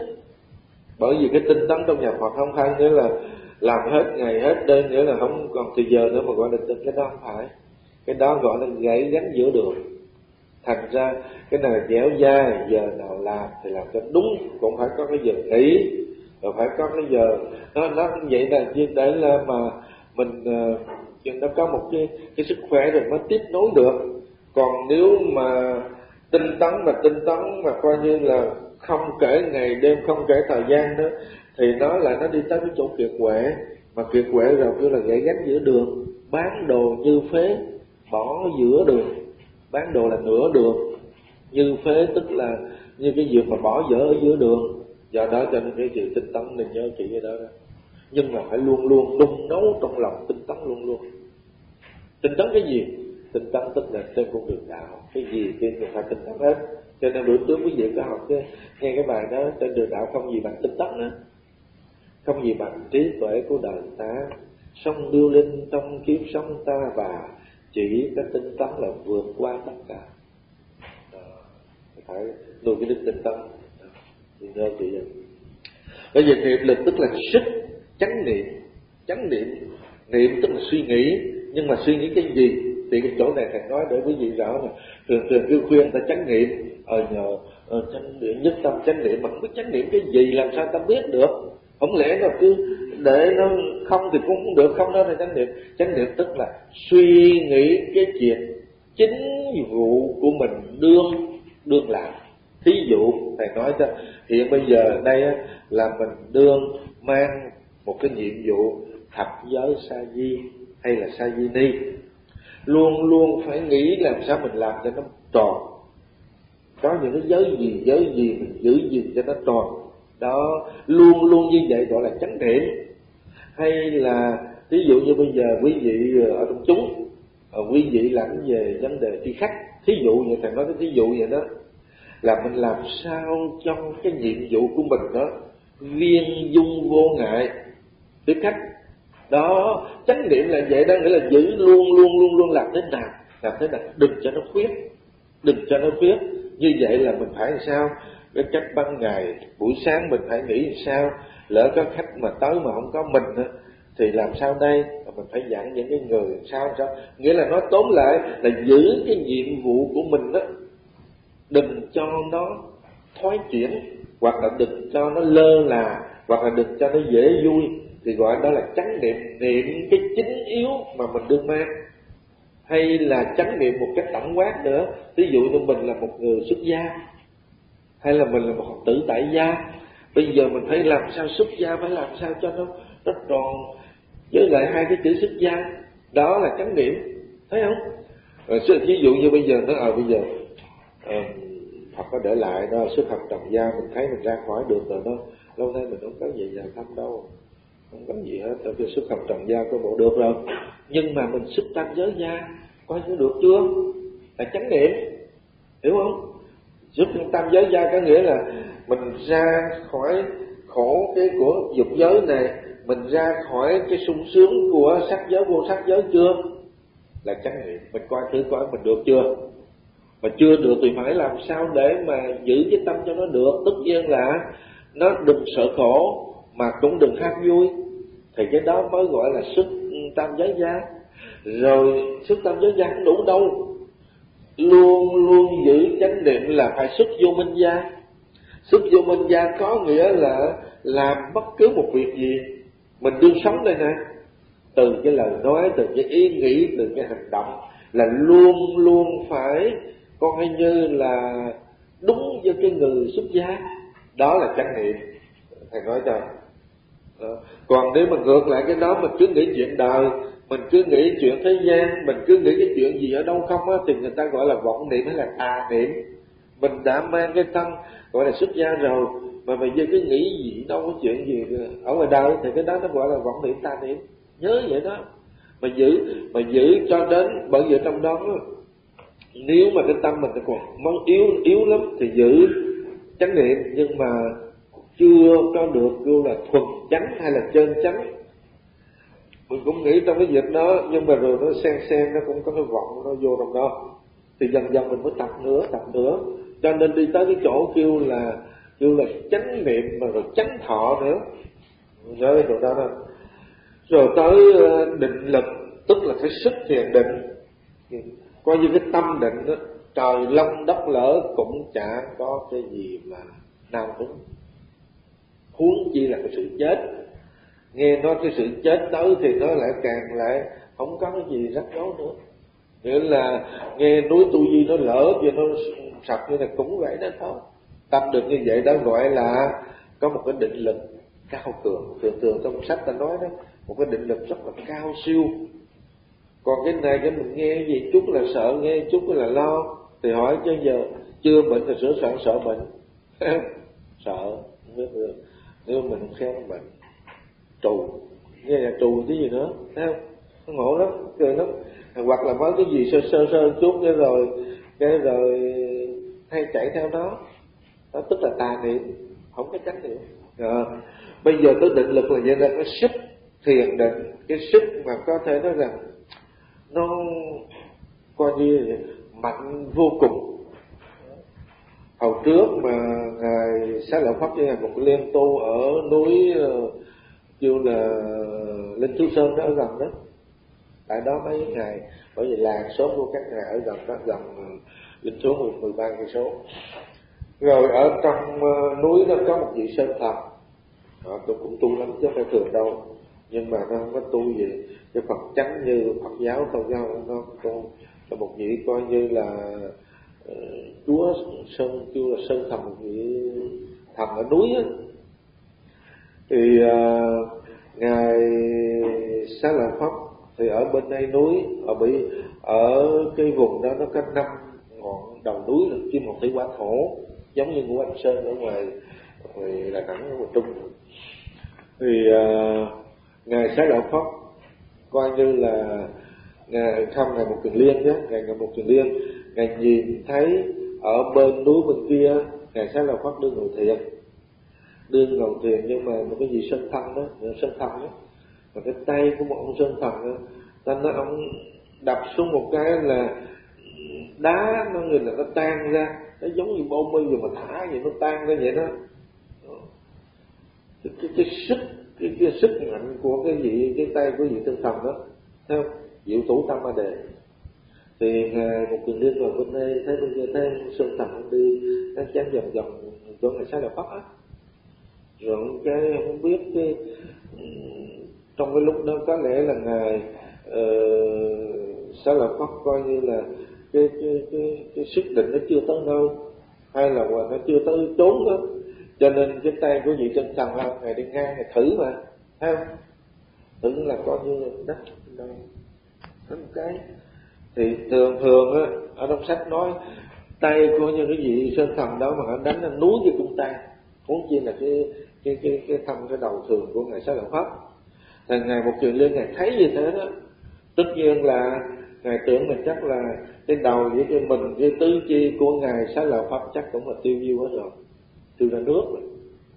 Bởi vì cái tinh tấn trong nhà Phật không phải nghĩa là làm hết ngày hết đêm, nghĩa là không còn thời giờ nữa mà gọi là tinh. Cái đó không phải, cái đó gọi là gãy gánh giữa đường. Thành ra cái này là dẻo dai, giờ nào làm thì làm cho đúng, cũng phải có cái giờ nghỉ, rồi phải có cái giờ nó nó vậy là chỉ để là mà mình uh, nó có một cái cái sức khỏe rồi mới tiếp nối được. Còn nếu mà tinh tấn và tinh tấn mà coi như là không kể ngày đêm, không kể thời gian nữa, thì nó lại nó đi tới cái chỗ kiệt quệ. Mà kiệt quệ rồi kêu là gãy gánh giữa đường, bán đồ như phế, bỏ giữa đường. Bán đồ là nửa đường, như phế tức là như cái việc mà bỏ dở ở giữa đường. Do đó cho nên cái sự tinh tấn nên nhớ kỹ cái đó, đó. Nhưng mà phải luôn luôn đun nấu trong lòng tinh tấn luôn luôn. Tinh tấn cái gì? Tinh tấn tức là trên con đường đạo, cái gì thì phải tinh tấn hết. Cho nên bữa trước quý vị có học cái, nghe cái bài đó, trên đường đạo không gì bằng tinh tấn đó, không gì bằng trí tuệ của đời ta, sông điêu linh trong kiếp sống ta, và chỉ cái tinh tấn là vượt qua tất cả. Đó, phải nuôi cái đức tinh tấn. Thì nhớ chị vậy. Bây giờ niệm lực tức là sức chánh niệm, chánh niệm, niệm tức là suy nghĩ, nhưng mà suy nghĩ cái gì? Thì cái chỗ này thầy nói để quý vị rõ mà. Thường thường cứ khuyên ta chánh niệm, ờ nhờ ờ, chánh niệm, nhất tâm chánh niệm, mà không biết chánh niệm cái gì làm sao ta biết được? Không lẽ nó cứ để nó không thì cũng không được, không đó là chánh niệm. Chánh niệm tức là suy nghĩ cái chuyện chính vụ của mình đương đương làm. Thí dụ thầy nói cho hiện bây giờ đây á, là mình đương mang một cái nhiệm vụ thập giới sa di hay là sa di ni, luôn luôn phải nghĩ làm sao mình làm cho nó tròn. Có những cái giới gì giới gì mình giữ gìn cho nó tròn đó, luôn luôn như vậy gọi là chánh niệm. Hay là ví dụ như bây giờ quý vị ở trong chúng, quý vị lãnh về vấn đề đi khách, thí dụ như thầy nói cái thí dụ vậy đó, là mình làm sao trong cái nhiệm vụ của mình đó viên dung vô ngại tiếp khách đó. Chánh niệm là vậy đó, nghĩa là giữ luôn luôn luôn luôn làm thế nào, làm thế nào đừng cho nó khuyết, đừng cho nó khuyết. Như vậy là mình phải làm sao? Cái cách ban ngày buổi sáng mình phải nghĩ làm sao, lỡ có khách mà tới mà không có mình nữa, thì làm sao đây? Mình phải dặn những cái người làm sao, làm sao. Nghĩa là nói tóm lại là giữ cái nhiệm vụ của mình đó, đừng cho nó thoái chuyển, hoặc là đừng cho nó lơ là, hoặc là đừng cho nó dễ vui, thì gọi đó là chánh niệm, niệm cái chính yếu mà mình đương mang. Hay là chánh niệm một cách tổng quát nữa, ví dụ như mình là một người xuất gia, hay là mình là một Phật tử tại gia, bây giờ mình phải làm sao xuất gia, phải làm sao cho nó nó tròn với lại hai cái chữ xuất gia, đó là chánh niệm, thấy không? Rồi ví dụ như bây giờ nó ở à, bây giờ à, Phật có để lại đó, xuất học trần gia, mình thấy mình ra khỏi được rồi đó, lâu nay mình không có gì vào thăm đâu, không có gì hết, tại vì xuất học trần gia có bộ được rồi, nhưng mà mình xuất tam giới gia coi như được chưa, là chánh niệm, hiểu không? Xuất tam giới gia có nghĩa là mình ra khỏi khổ cái của dục giới này, mình ra khỏi cái sung sướng của sắc giới vô sắc giới chưa, là chánh niệm. Mình coi thử coi mình được chưa, mà chưa được thì phải làm sao để mà giữ cái tâm cho nó được. Tất nhiên là nó đừng sợ khổ mà cũng đừng ham vui, thì cái đó mới gọi là xuất tam giới gia. Rồi xuất tam giới gia không đủ đâu, luôn luôn giữ chánh niệm là phải xuất vô minh gia. Xuất vô minh gia có nghĩa là làm bất cứ một việc gì mình đương sống đây nè, từ cái lời nói, từ cái ý nghĩ, từ cái hành động, là luôn luôn phải coi như là đúng với cái người xuất gia, đó là chánh niệm. thầy nói cho. Đó. Còn nếu mà ngược lại cái đó mình cứ nghĩ chuyện đời, mình cứ nghĩ chuyện thế gian, mình cứ nghĩ cái chuyện gì ở đâu không á, thì người ta gọi là vọng niệm hay là tà niệm. Mình đã mang cái thân gọi là xuất gia rồi, mà bây giờ cứ nghĩ gì đâu có chuyện gì ở ngoài đời, thì cái đó nó gọi là vọng niệm tà niệm. Nhớ vậy đó. Mà giữ mà giữ cho đến, bởi vì trong đó nếu mà cái tâm mình còn món yếu yếu lắm thì giữ chánh niệm, nhưng mà chưa có được kêu là thuần chánh hay là chân chánh. Mình cũng nghĩ trong cái việc đó, nhưng mà rồi nó xen xen, nó cũng có cái vọng nó vô trong đó, thì dần dần mình mới tập nữa tập nữa, cho nên đi tới cái chỗ kêu là kêu là chánh niệm mà rồi chánh thọ nữa. Nhớ cái chỗ đó đó. Rồi tới định lực, tức là cái sức thiền định, coi như cái tâm định đó, trời long đất lở cũng chả có cái gì mà nào cũng huống chi là cái sự chết. Nghe nói cái sự chết tới thì nó lại càng lại không có cái gì rắc rối nữa. Nghĩa là nghe núi Tu Di nó lỡ cho nó sập như là cũng vậy đó thôi. Tâm được như vậy đó gọi là có một cái định lực cao cường. Thường thường trong sách ta nói đó, một cái định lực rất là cao siêu. Còn cái này cái mình nghe gì chút là sợ, nghe chút là lo, thì hỏi chứ giờ chưa bệnh thì sửa soạn sợ bệnh. Sợ không biết được. Nếu mình không khéo bệnh trù, nghe là trù cái gì nữa, thấy không? Nó ngộ lắm, cười lắm. Hoặc là nói cái gì sơ sơ sơ chút cái rồi cái rồi hay chạy theo đó, đó tức là tà niệm, không có chánh niệm. Rồi bây giờ tới định lực là vậy, là cái sức thiền định, cái sức mà có thể nói rằng nó coi như mạnh vô cùng. Hồi trước mà ngài Xá Lợi Phất với ngài Mục Liên tu ở núi kêu là Linh Tú Sơn đó, ở gần đó, tại đó mấy ngày, bởi vì làng xóm của các ngài ở gần đó, gần Linh Tú mười ba cây số. Rồi ở trong núi nó có một vị sơn thần, họ tôi cũng tu lắm chứ không phải thường đâu, nhưng mà nó không có tu gì cái Phật chánh như Phật giáo thôi, nhau nó tu là một vị coi như là uh, Chúa Sơn, kêu là Sơn Thần, một vị thần ở núi á. Thì uh, ngài Xá Lợi Phất thì ở bên đây núi, ở bị ở cái vùng đó nó có năm ngọn đầu núi là kim một thủy hỏa thổ, giống như Ngũ Hành Sơn ở ngoài ngoài Đà Nẵng, ở ngoài Trung. Thì uh, ngài Xá Lợi Phất coi như là ngài không ngài Một Kiền Liên chứ, ngài ngài Một Kiền Liên, ngài nhìn thấy ở bên núi bên kia ngài Xá Lợi Phất đương ngồi thiền, đương ngồi thiền nhưng mà một cái gì sơn thần đó, sơn thần đó, và cái tay của một ông sơn thần đó, nên nó ông đập xuống một cái là đá nó người là nó tan ra, nó giống như bông mây rồi mà thả vậy, nó tan ra vậy đó. Cái, cái, cái sức cái, cái sức mạnh của cái vị cái tay của vị sơn thần đó, thấy không? Diệu Thủ Tam Ma Đề. Thì ngài Một Kiền Liên vào bên đây thấy bên kia thấy sơn thần đi nó chém vòng vòng cho ngài Xá Lợi Phất á. Rồi cái không biết cái trong cái lúc đó có lẽ là ngài uh, Xá Lợi Phất coi như là cái cái cái cái sức định nó chưa tới đâu, hay là nó chưa tới trốn đó, cho nên cái tay của vị chân thần là ngài đi ngang ngài thử mà, thấy không? Thử là coi như đất đâu đánh cái. Thì thường thường á ở trong sách nói tay của như cái vị sơn thần đó mà họ đánh lên núi thì cũng tan, huống chi là cái cái cái cái thân cái đầu thường của ngài Xá Lợi Phất. Thì ngài Một Kiền Liên ngài thấy như thế đó, tất nhiên là ngài tưởng mình chắc là cái đầu với cái mình cái tứ chi của ngài Xá Lợi Phất chắc cũng là tiêu diêu hết rồi, tiêu ra nước rồi.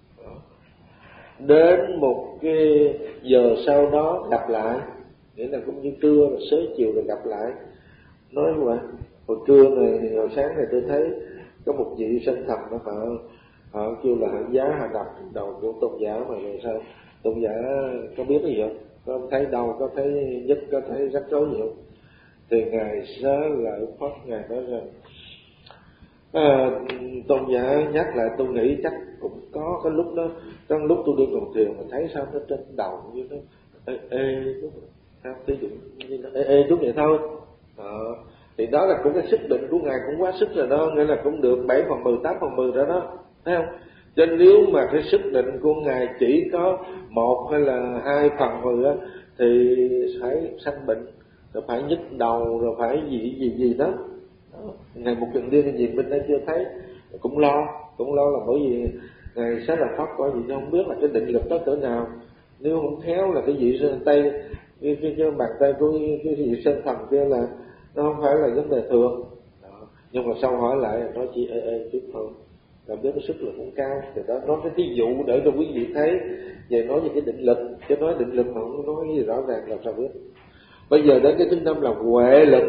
Đến một cái giờ sau đó gặp lại, nghĩa là cũng như trưa rồi sớm chiều rồi gặp lại, nói vậy hồi trưa này hồi sáng này tôi thấy có một vị sơn thần đó, họ họ kêu là họ giá họ đập đầu của tôn giả, mà rồi sao tôn giả có biết cái gì không, có thấy đâu, có thấy nhất, có thấy rắc rối gì không? Thì ngài Xá Lợi Phất ngài nói rằng à, tôn giả nhắc lại tôi nghĩ chắc cũng có cái lúc đó, trong lúc tôi đi ngồi thiền mà thấy sao nó trên đầu như nó ê ê đúng không? Ví dụ như nó ê ê đúng vậy thôi. Đó. Thì đó là cũng cái sức định của ngài cũng quá sức rồi đó, nghĩa là cũng được bảy phần mười, tám phần mười rồi đó, thấy không? Cho nên nếu mà cái sức định của Ngài chỉ có một hay là hai phần rồi á, thì phải sanh bệnh, rồi phải nhức đầu, rồi phải gì gì gì đó, đó. Ngài một trận điên gì bên đây chưa thấy, cũng lo, cũng lo là bởi vì Ngài Xá Lợi Phất coi gì không biết là cái định lực đó cỡ nào. Nếu không khéo là cái vị sơn tay, cái, cái, cái bàn tay của cái vị sơn thần kia là nó không phải là vấn đề thường. Đó. Nhưng mà sau hỏi lại nó chỉ ê ê chút thôi, là biết cái sức lực cũng cao. Thì đó nói cái ví dụ để cho quý vị thấy về nói về cái định lực, chứ nói định lực mà không nói gì rõ ràng làm sao biết. Bây giờ đến cái thứ năm là huệ lực,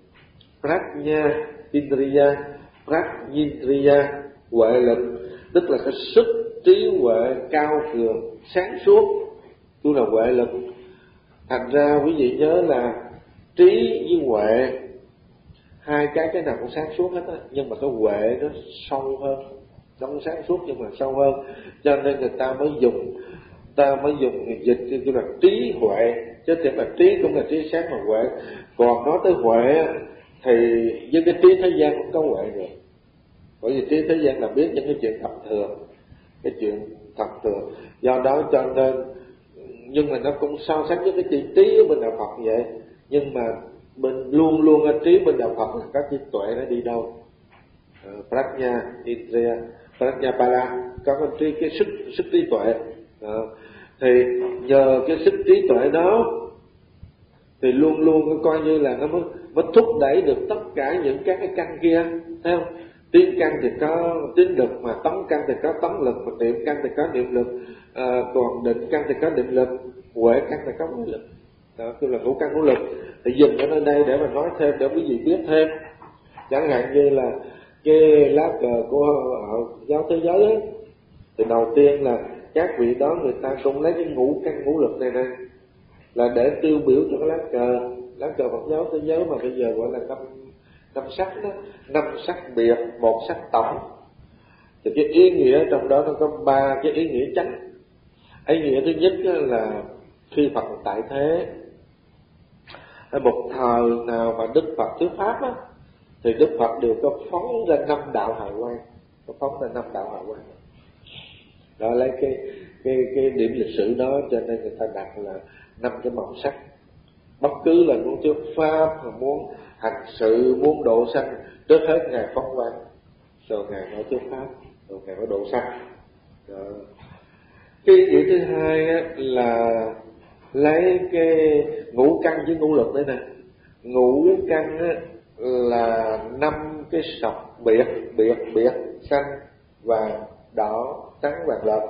prajna indriya, prajnindriya, huệ lực tức là cái sức trí huệ cao cường sáng suốt, tức là huệ lực. Thành ra quý vị nhớ là trí với huệ hai cái cái nào cũng sáng suốt hết á, nhưng mà cái huệ nó sâu hơn, nó cũng sáng suốt nhưng mà sâu hơn, cho nên người ta mới dùng ta mới dùng dịch như là trí huệ, chứ thì mà trí cũng là trí sáng mà huệ. Còn nói tới huệ thì với cái trí thế gian cũng có huệ rồi, bởi vì trí thế gian là biết những cái chuyện thập thường, cái chuyện thập thường. Do đó cho nên, nhưng mà nó cũng so sánh với cái chữ trí ở bên đạo Phật vậy. Nhưng mà bên luôn luôn ở trí bên đạo Phật là các trí tuệ nó đi đâu? Uh, Prajna Indriya, Prajna Pala, có cái trí, cái sức sức trí tuệ. Uh, thì nhờ cái sức trí tuệ đó thì luôn luôn coi như là nó mới, mới thúc đẩy được tất cả những các cái căn kia, thấy không? Tiến căn thì có tiến lực, mà tấn căn thì có tấn lực, mà niệm căn thì có niệm lực, à, còn định căn thì có định lực, huệ căn thì có huệ lực. Đó, tức là ngũ căn ngũ lực. Thì dừng ở nơi đây để mà nói thêm để quý vị biết thêm. Chẳng hạn như là cái lá cờ của giáo thế giới ấy, thì đầu tiên là các vị đó người ta cũng lấy cái ngũ căn ngũ lực này này là để tiêu biểu cho cái lá cờ, lá cờ Phật giáo thế giới mà bây giờ gọi là năm năm sắc đó, năm sắc biệt, một sắc tổng. Thì cái ý nghĩa trong đó nó có ba cái ý nghĩa chánh. Ý nghĩa thứ nhất là khi Phật tại thế, một thời nào mà Đức Phật thuyết pháp á, thì Đức Phật đều có phóng ra năm đạo hào quang, có phóng ra năm đạo hào quang. Đó, lấy cái cái cái điểm lịch sử đó cho nên người ta đặt là năm cái màu sắc. Bất cứ là muốn thuyết pháp, muốn hành sự, muốn độ sanh, trước hết Ngài phóng quang, rồi Ngài nói thuyết pháp, rồi Ngài nói độ sanh. Đó. Cái ý nghĩa thứ hai á, là lấy cái ngũ căn với ngũ lực đấy nè. Ngũ căn á, là năm cái sọc biệt, biệt, biệt, xanh, vàng, đỏ, trắng, vàng lợt.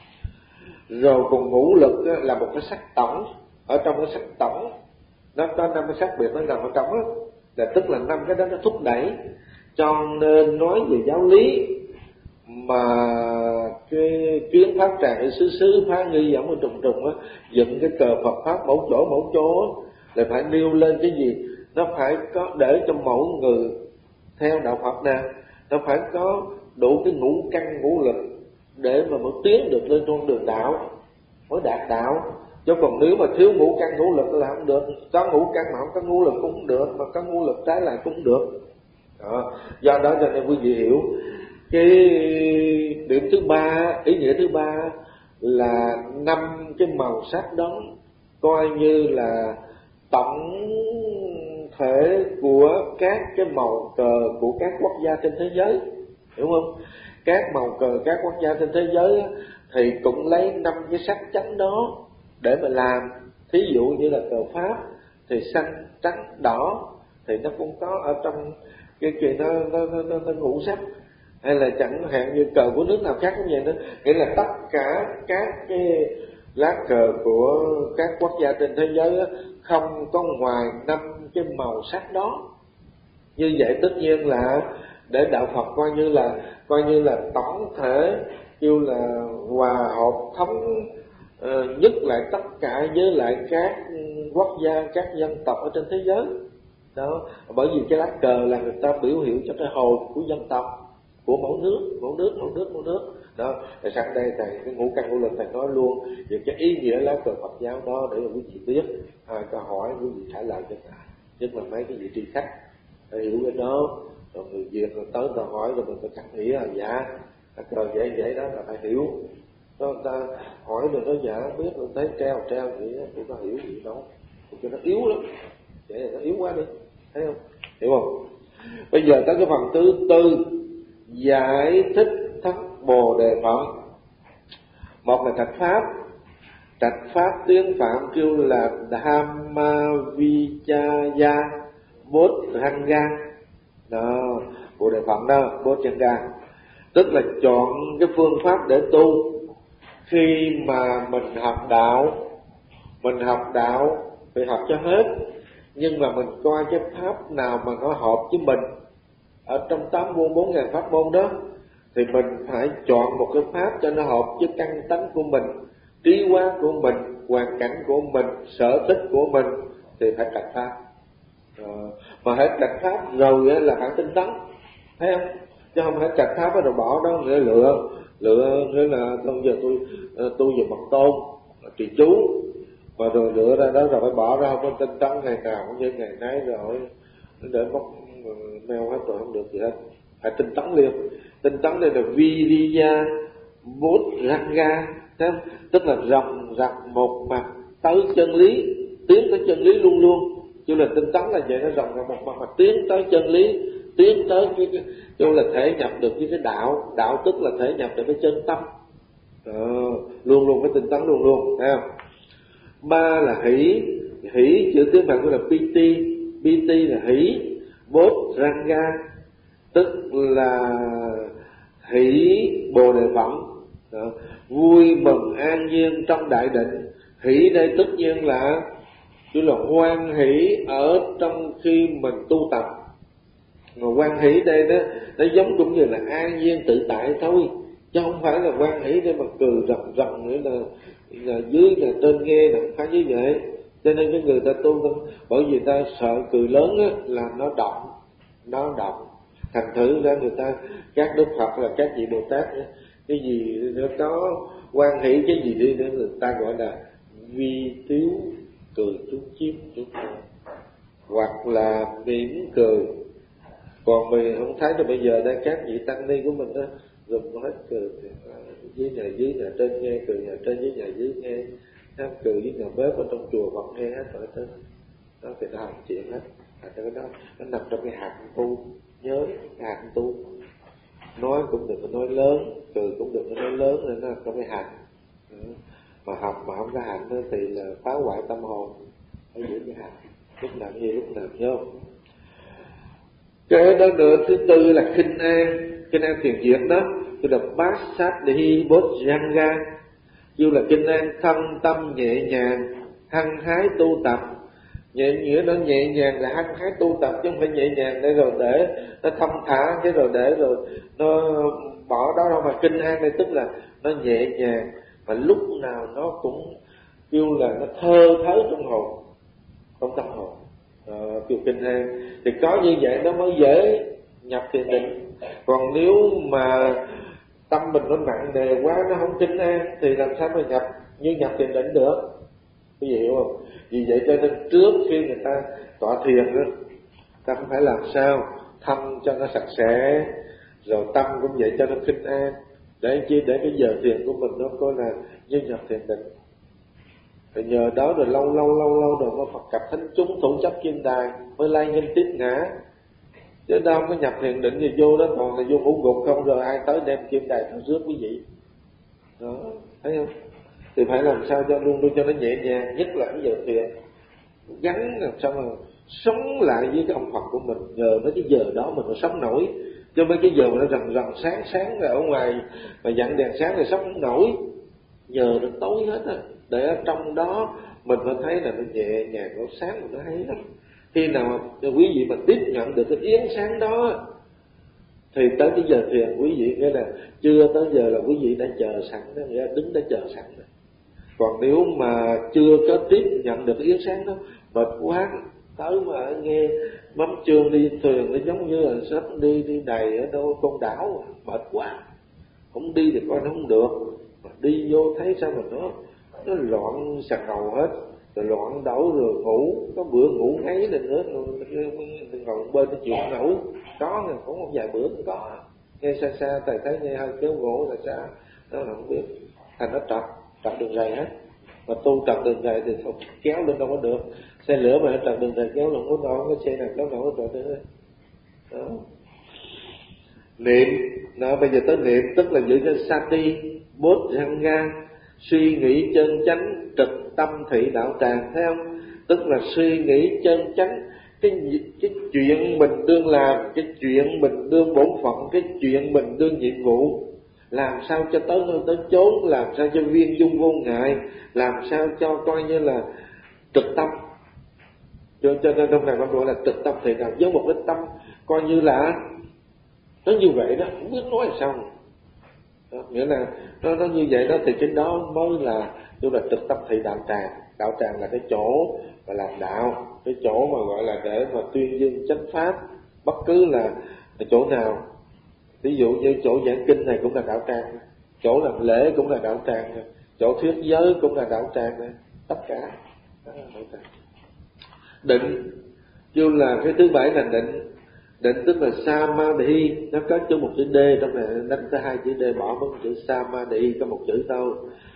Rồi cùng ngũ lực á, là một cái sắc tổng. Ở trong cái sắc tổng nó có năm cái sắc biệt nó nằm ở trong đó, là tức là năm cái đó nó thúc đẩy. Cho nên nói về giáo lý mà cái kiến pháp tràng ở xứ xứ phá nghi giảm ở trùng trùng á, dựng cái cờ Phật pháp mẫu chỗ mẫu chỗ là phải nêu lên cái gì? Nó phải có để cho mẫu người theo đạo Phật nè, nó phải có đủ cái ngũ căn ngũ lực để mà mới tiến được lên con đường đạo, mới đạt đạo. Chứ còn nếu mà thiếu ngũ căn ngũ lực là không được. Có ngũ căn mà không có ngũ lực cũng không được, mà có ngũ lực trái lại cũng không được. Đó. Do đó cho nên quý vị hiểu cái điểm thứ ba, ý nghĩa thứ ba là năm cái màu sắc đó coi như là tổng thể của các cái màu cờ của các quốc gia trên thế giới, hiểu không? Các màu cờ các quốc gia trên thế giới thì cũng lấy năm cái sắc chánh đó để mà làm. Thí dụ như là cờ Pháp thì xanh, trắng, đỏ thì nó cũng có ở trong cái chuyện nó, nó, nó, nó, nó ngũ sắc. Hay là chẳng hạn như cờ của nước nào khác cũng vậy đó, nghĩa là tất cả các cái lá cờ của các quốc gia trên thế giới đó, không có ngoài năm cái màu sắc đó. Như vậy tất nhiên là để đạo Phật coi như là coi như là tổng thể, kêu là hòa hợp thống uh, nhất lại tất cả với lại các quốc gia, các dân tộc ở trên thế giới đó. Bởi vì cái lá cờ là người ta biểu hiện cho cái hồn của dân tộc, của mỗi nước, mỗi nước, mỗi nước, mỗi nước đó. Rồi sang đây thầy cái ngũ căn ngũ lực thầy nói luôn về cái ý nghĩa lá cờ Phật giáo đó để mà quý vị biết. Ai có hỏi quý vị trả lời cho thầy, nhất là mấy cái vị tri khách để hiểu cái đó. Rồi người Việt rồi tới người hỏi rồi mình phải cắt nghĩa là dạ Rồi vậy vậy đó là phải hiểu. Đó, người ta hỏi rồi nó dạ biết, tôi thấy treo treo vậy tôi có hiểu gì đâu, cho nó yếu lắm, vậy là nó yếu quá đi, thấy không? Hiểu không? Bây giờ tới cái phần thứ tư, giải thích thất Bồ Đề Phận. Một là trạch pháp, trạch pháp tiếng Phạm kêu là Dhammavichaya Bodhanga. Đó, Bồ Đề Phận đó, Bodhanga, tức là chọn cái phương pháp để tu. Khi mà mình học đạo, mình học đạo phải học cho hết, nhưng mà mình coi cái pháp nào mà nó hợp với mình ở trong tám môn bốn ngàn pháp môn đó, thì mình phải chọn một cái pháp cho nó hợp với căn tánh của mình, trí hóa của mình, hoàn cảnh của mình, sở thích của mình, thì phải trạch pháp. À, mà hãy trạch pháp rồi là phải tinh tấn, thấy không? Chứ không phải trạch pháp rồi bỏ đó để lựa lựa nghĩa là bây giờ tôi tôi về mật tôn trì chú, mà rồi lựa ra đó rồi phải bỏ ra, không có tinh tấn ngày nào cũng như ngày nấy, rồi để móc mèo hết rồi không được gì hết. Phải tinh tấn liền. Tinh tấn đây là Viriya Bodhanga, tức là ròng rặt một mặt tới chân lý, tiến tới chân lý luôn luôn. Chứ là tinh tấn là vậy, nó ròng rặt một mặt mà tiến tới chân lý, tiến tới cái, cái chung là thể nhập được với cái đạo. Đạo tức là thể nhập được cái chân tâm. À, luôn luôn phải tinh tấn luôn luôn, thấy không? Ba là hỷ. Hỷ chữ tiếng Phạn gọi là Piti. Piti là hỷ. Bodhanga tức là hỷ Bồ Đề Phận, vui mừng an nhiên trong đại định. Hỷ đây tất nhiên là chứ là hoan hỷ ở trong khi mình tu tập. Mà hoan hỷ đây đó, nó giống cũng như là an nhiên tự tại thôi, chứ không phải là hoan hỷ để mà cười rầm rầm nữa là, là dưới là trên nghe, là không phải như vậy. Cho nên cái người ta tu, bởi vì ta sợ cười lớn á, là nó động, nó động. Thành thử ra người ta, các Đức Phật là các vị Bồ Tát, cái gì nó có hoan hỷ cái gì đi nữa, người ta gọi là vi tiếu cười chút chiếp chút thôi, hoặc là mỉm cười. Còn mình không thấy là bây giờ đây các vị tăng ni của mình đó dùng hết cười, dưới nhà dưới nhà trên nghe, cười nhà trên dưới nhà dưới nghe, nó cười với nhà bếp ở trong chùa Phật nghe hết rồi tới đó, thì nó làm chuyện hết. Cái đó nó nằm trong cái hạt tu, nhớ cái hạt tu, nói cũng đừng có nói lớn, cười cũng đừng có nói lớn, nên nó nằm trong cái hạt. Mà học mà không có hạt thì là phá hoại tâm hồn. Ở giữa cái hạt lúc nào như lúc nào, nhớ không? Cái đó nữa, thứ tư là khinh an. Khinh an thiền diệt đó tức là bát sát đi Bodhanga, như là khinh an thân tâm nhẹ nhàng, hăng hái tu tập. Nhẹ nghĩa nó nhẹ nhàng là hăng hái tu tập, chứ không phải nhẹ nhàng để rồi để nó thông thả, chứ rồi để rồi nó bỏ đó đâu. Mà kinh an đây tức là nó nhẹ nhàng, mà lúc nào nó cũng kêu là nó thơ thớ trong hồn, trong tâm hồn. À, kêu kinh an thì có như vậy nó mới dễ nhập thiền định. Còn nếu mà tâm mình nó nặng nề quá, nó không kinh an thì làm sao mà nhập như nhập thiền định được? Quý vị hiểu không? Vì vậy cho nên trước khi người ta tọa thiền đó, ta cũng phải làm sao thăm cho nó sạch sẽ, rồi tâm cũng vậy cho nó kinh an, để chi để cái giờ thiền của mình nó coi là như nhập thiền định. Rồi nhờ đó rồi lâu lâu lâu lâu rồi có Phật gặp thánh chúng thủ chấp kim đài mới lai nhân tiếp ngã. Chứ đâu không có nhập thiền định thì vô đó còn là vô ngủ gục không, rồi ai tới đem kim đài thao rước quý vị. Đó, thấy không? Thì phải làm sao cho luôn luôn cho nó nhẹ nhàng, nhất là cái giờ thiền, gắn làm sao mà sống lại với cái ông Phật của mình. Nhờ mấy cái giờ đó mình mới sống nổi, cho mấy cái giờ mà nó rần rần sáng sáng rồi ở ngoài mà dặn đèn sáng thì sống không nổi. Giờ nó tối hết á, để ở trong đó mình phải thấy là nó nhẹ nhàng, nó sáng, nó hay lắm. Khi nào mà quý vị mà tiếp nhận được cái yến sáng đó thì tới cái giờ thiền quý vị nghĩa là chưa tới giờ là quý vị đã chờ sẵn đó, nghĩa là đứng đã chờ sẵn rồi. Còn nếu mà chưa có tiếp nhận được cái yến sáng đó, mệt quá, tới mà nghe mắm chương đi thuyền nó giống như là sắp đi đi đầy ở đâu con đảo, mệt quá, không đi thì coi nó không được, mà đi vô thấy sao mà nó nó loạn sạc ngầu hết, rồi loạn đổ rồi ngủ, có bữa ngủ ngáy lên nữa, ngồi bên nó chịu ngủ, có cũng vài bữa cũng có. nghe xa xa thầy thấy nghe hơi kéo gỗ là xa, nó không biết, thành nó trật trật đường rầy hết. Mà tu trật đường rầy thì không kéo lên đâu có được, xe lửa mà nó trật đường rầy kéo lên có đâu, cái xe này kéo đâu có trật nữa. Đó. Niệm, đó, bây giờ tới niệm tức là giữ cho sati, bốt ranga, suy nghĩ chân chánh, trực tâm thị đạo tràng, thấy không? Tức là suy nghĩ chân chánh, cái cái chuyện mình đương làm, cái chuyện mình đương bổn phận, cái chuyện mình đương nhiệm vụ, làm sao cho tới nơi tới chốn, làm sao cho viên dung vô ngại, làm sao cho coi như là trực tâm. Cho, cho nên trong này nó gọi là trực tâm thị đạo, với một cái tâm coi như là nó như vậy đó, không biết nói sao. Đó, nghĩa là nó nó như vậy đó, thì cái đó mới là tức là trực tâm thị đạo tràng. Đạo tràng là cái chỗ mà làm đạo, cái chỗ mà gọi là để mà tuyên dương chánh pháp, bất cứ là chỗ nào. Ví dụ như chỗ giảng kinh này cũng là đạo tràng, chỗ làm lễ cũng là đạo tràng, chỗ thuyết giới cũng là đạo tràng, tất cả đó là đạo tràng. Định, kêu là cái thứ bảy là định. Định tức là samadhi, nó có chữ một chữ D trong này, đánh tới hai chữ D bỏ mất chữ samadhi, có một chữ thôi.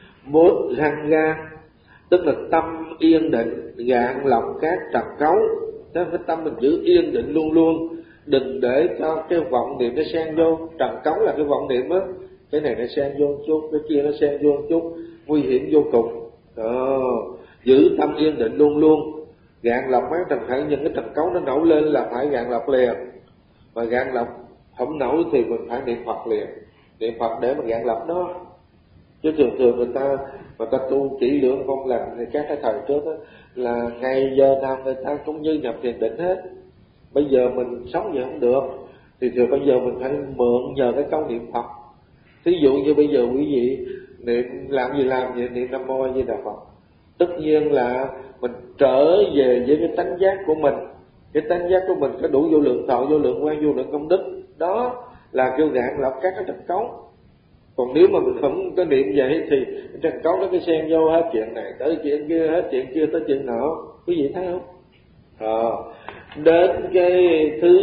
Bodhanga tức là tâm yên định, gạn lọc các trần cấu. Thế cái tâm mình giữ yên định luôn luôn, đừng để cho cái vọng niệm nó xen vô. Trần cấu là cái vọng niệm á, cái này nó xen vô chút, cái kia nó xen vô chút, nguy hiểm vô cùng. Đó. Giữ tâm yên định luôn luôn, gạn lọc mấy trần khởi, những cái trần cấu nó nổi lên là phải gạn lọc liền. Mà gạn lọc không nổi thì mình phải niệm Phật liền, niệm Phật để mà gạn lọc nó. Chứ thường thường người ta người ta tu kỹ lưỡng không làm thì các cái thời trước đó, là ngày giờ nào người ta cũng như nhập thiền định hết. Bây giờ mình sống vậy không được, thì thường bây giờ mình phải mượn nhờ cái câu niệm Phật. Thí dụ như bây giờ quý vị niệm làm gì làm vậy, niệm Nam Mô A Di Đà Phật, tất nhiên là mình trở về với cái tánh giác của mình. Cái tánh giác của mình có đủ vô lượng thọ, vô lượng quan, vô lượng công đức, đó là kêu gạn lọc các cái trần cấu. Còn nếu mà mình không có niệm vậy thì trần cấu nó cái xen vô hết chuyện này tới chuyện kia, hết chuyện kia tới chuyện nọ, quý vị thấy không? À, đến cái thứ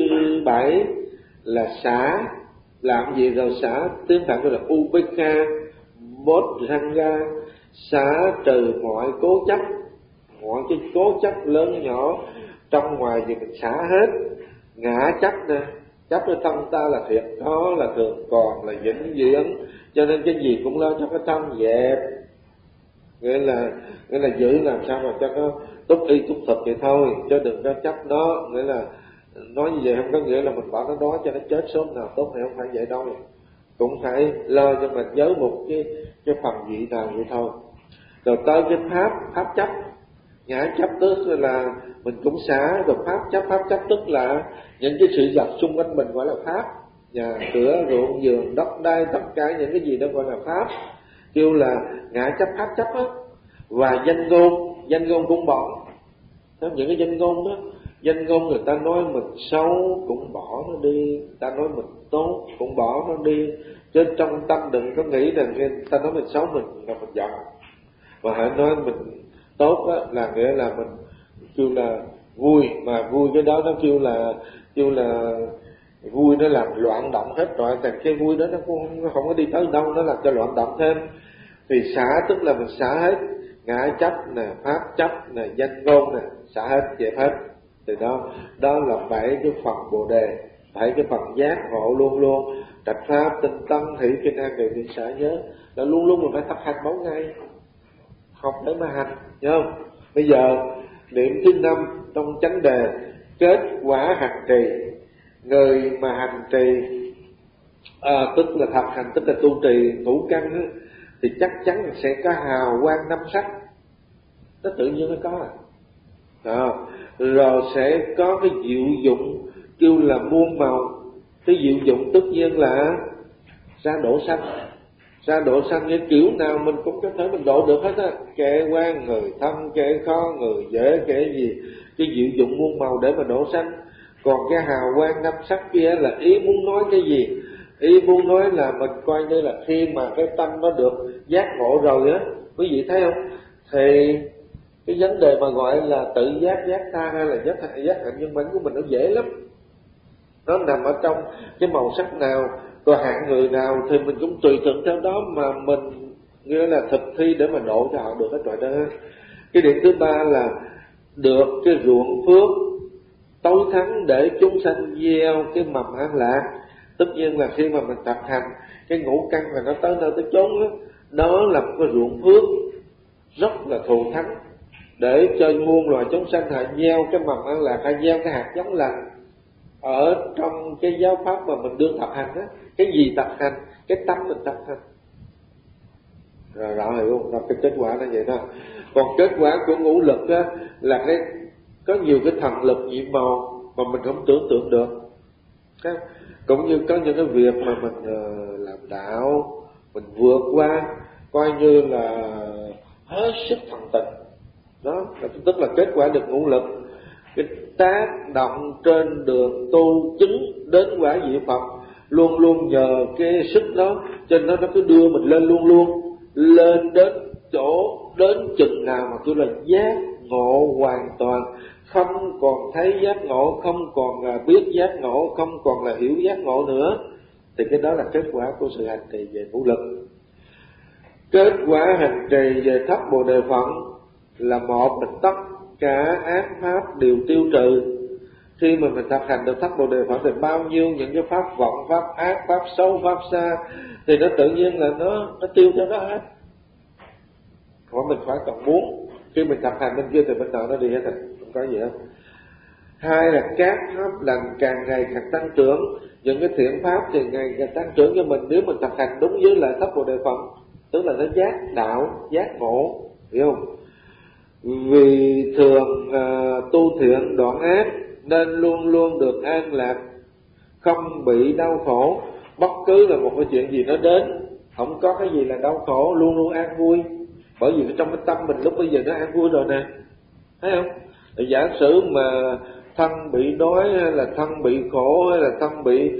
bảy là xả. Làm gì rồi xả? Tiếng Phạn gọi là upekha, bodhanga, xả trừ mọi cố chấp, mọi cái cố chấp lớn nhỏ trong ngoài gì mình xả hết. Ngã chấp nè, chấp cái tâm ta là thiệt, đó là thường còn, là vĩnh viễn, cho nên cái gì cũng lo cho cái tâm dẹp. Nghĩa là nghĩa là giữ làm sao mà cho nó túc y túc thực vậy thôi, chứ đừng có chấp nó. Nghĩa là nói như vậy không có nghĩa là mình bỏ nó đó cho nó chết sớm nào tốt, thì không phải vậy đâu. Cũng phải lo cho mình nhớ một cái cái phần vị nào vậy thôi. Rồi tới cái pháp pháp chấp. Ngã chấp tức là mình cũng xả. Rồi pháp chấp, pháp chấp tức là những cái sự vật xung quanh mình gọi là pháp. Nhà cửa, ruộng vườn, đất đai, tất cả những cái gì đó gọi là pháp, kêu là ngã chấp, pháp chấp á. Và danh ngôn, danh ngôn cũng bỏ. Đó, những cái danh ngôn đó, danh ngôn người ta nói mình xấu cũng bỏ nó đi, người ta nói mình tốt cũng bỏ nó đi. Chứ trong tâm đừng có nghĩ là người ta nói mình xấu mình là mình giận. Và hãy nói mình tốt đó, là nghĩa là mình kêu là vui, mà vui cái đó nó kêu là kêu là vui, nó làm loạn động hết rồi. Thành cái vui đó nó cũng không, nó không có đi tới đâu, nó làm cho loạn động thêm. Thì xả tức là mình xả hết ngã chấp nè, pháp chấp nè, danh ngôn nè, xả hết, dẹp hết. Thì đó đó là bảy cái phần bồ đề, bảy cái phần giác ngộ luôn luôn. Trạch pháp, tinh tấn, hỷ kinh an, đều niệm xả nhớ là luôn luôn mình phải thực hành mỗi ngày, học để mà hành, nhớ không? Bây giờ niệm thứ năm trong chánh đề, kết quả hành trì. Người mà hành trì à, tức là thực hành, tức là tu trì ngũ căn đó, thì chắc chắn sẽ có hào quang năm sắc, nó tự nhiên nó có à. Đó. Rồi sẽ có cái diệu dụng kêu là muôn màu. Cái diệu dụng tất nhiên là ra độ sanh. Ra độ sanh như kiểu nào mình cũng có thể mình độ được hết á. Kẻ quan, người thân, kẻ khó, người dễ, kẻ gì. Cái diệu dụng muôn màu để mà độ sanh. Còn cái hào quang năm sắc kia là ý muốn nói cái gì? Ý muốn nói là mình coi như là khi mà cái tâm nó được giác ngộ rồi á, quý vị thấy không? Thì cái vấn đề mà gọi là tự giác, giác ta hay là giác hạnh, giác hạnh nhân bản của mình nó dễ lắm. nó nằm ở trong cái màu sắc nào, còn hạng người nào thì mình cũng tùy thuận theo đó mà mình nghĩa là thực thi để mà độ cho họ được cái trọi đó. Cái điểm thứ ba là được cái ruộng phước tối thắng để chúng sanh gieo cái mầm an lạc. Tất nhiên là khi mà mình tập hành cái ngũ căn là nó tới nơi tới chốn đó, đó là một cái ruộng phước rất là thù thắng để cho muôn loài chúng sanh họ gieo cái mầm an lạc, họ gieo cái hạt giống lành ở trong cái giáo pháp mà mình đương tập hành đó. Cái gì tập hành? Cái tâm mình tập hành. Rồi rõ hiểu không? Cái kết quả là vậy đó. Còn kết quả của ngũ lực đó là cái có nhiều cái thần lực nhiệm màu mà mình không tưởng tượng được. Cái, cũng như có những cái việc mà mình uh, làm đạo, mình vượt qua coi như là hết sức thần tình. Đó là tức là kết quả được ngũ lực. Cái tác động trên đường tu chứng đến quả vị Phật luôn luôn nhờ cái sức đó, cho nên nó, nó cứ đưa mình lên luôn luôn, lên đến chỗ đến chừng nào mà tôi là giác ngộ hoàn toàn, không còn thấy giác ngộ, không còn biết giác ngộ, không còn là hiểu giác ngộ nữa, thì cái đó là kết quả của sự hành trì về ngũ lực. Kết quả hành trì về thấp Bồ Đề Phận là một là tất cả ác pháp đều tiêu trừ. Khi mà mình thực hành được thấp Bồ Đề Phận thì bao nhiêu những cái pháp vọng, pháp ác, pháp xấu, pháp xa thì nó tự nhiên là nó nó tiêu theo đó hết. Còn mình phải cần muốn khi mình thực hành bên kia thì bên nọ nó đi hết rồi, không có gì hết. Hai là các pháp lành càng ngày càng tăng trưởng. Những cái thiện pháp thì ngày càng tăng trưởng cho mình nếu mình thực hành đúng với lại thấp Bồ Đề Phận, tức là nó giác đạo, giác ngộ, hiểu không? Vì thường uh, tu thiện đoạn ác nên luôn luôn được an lạc, không bị đau khổ. Bất cứ là một cái chuyện gì nó đến, không có cái gì là đau khổ, luôn luôn an vui. Bởi vì trong cái tâm mình lúc bây giờ nó an vui rồi nè, thấy không? Thì giả sử mà thân bị đói hay là thân bị khổ hay là thân bị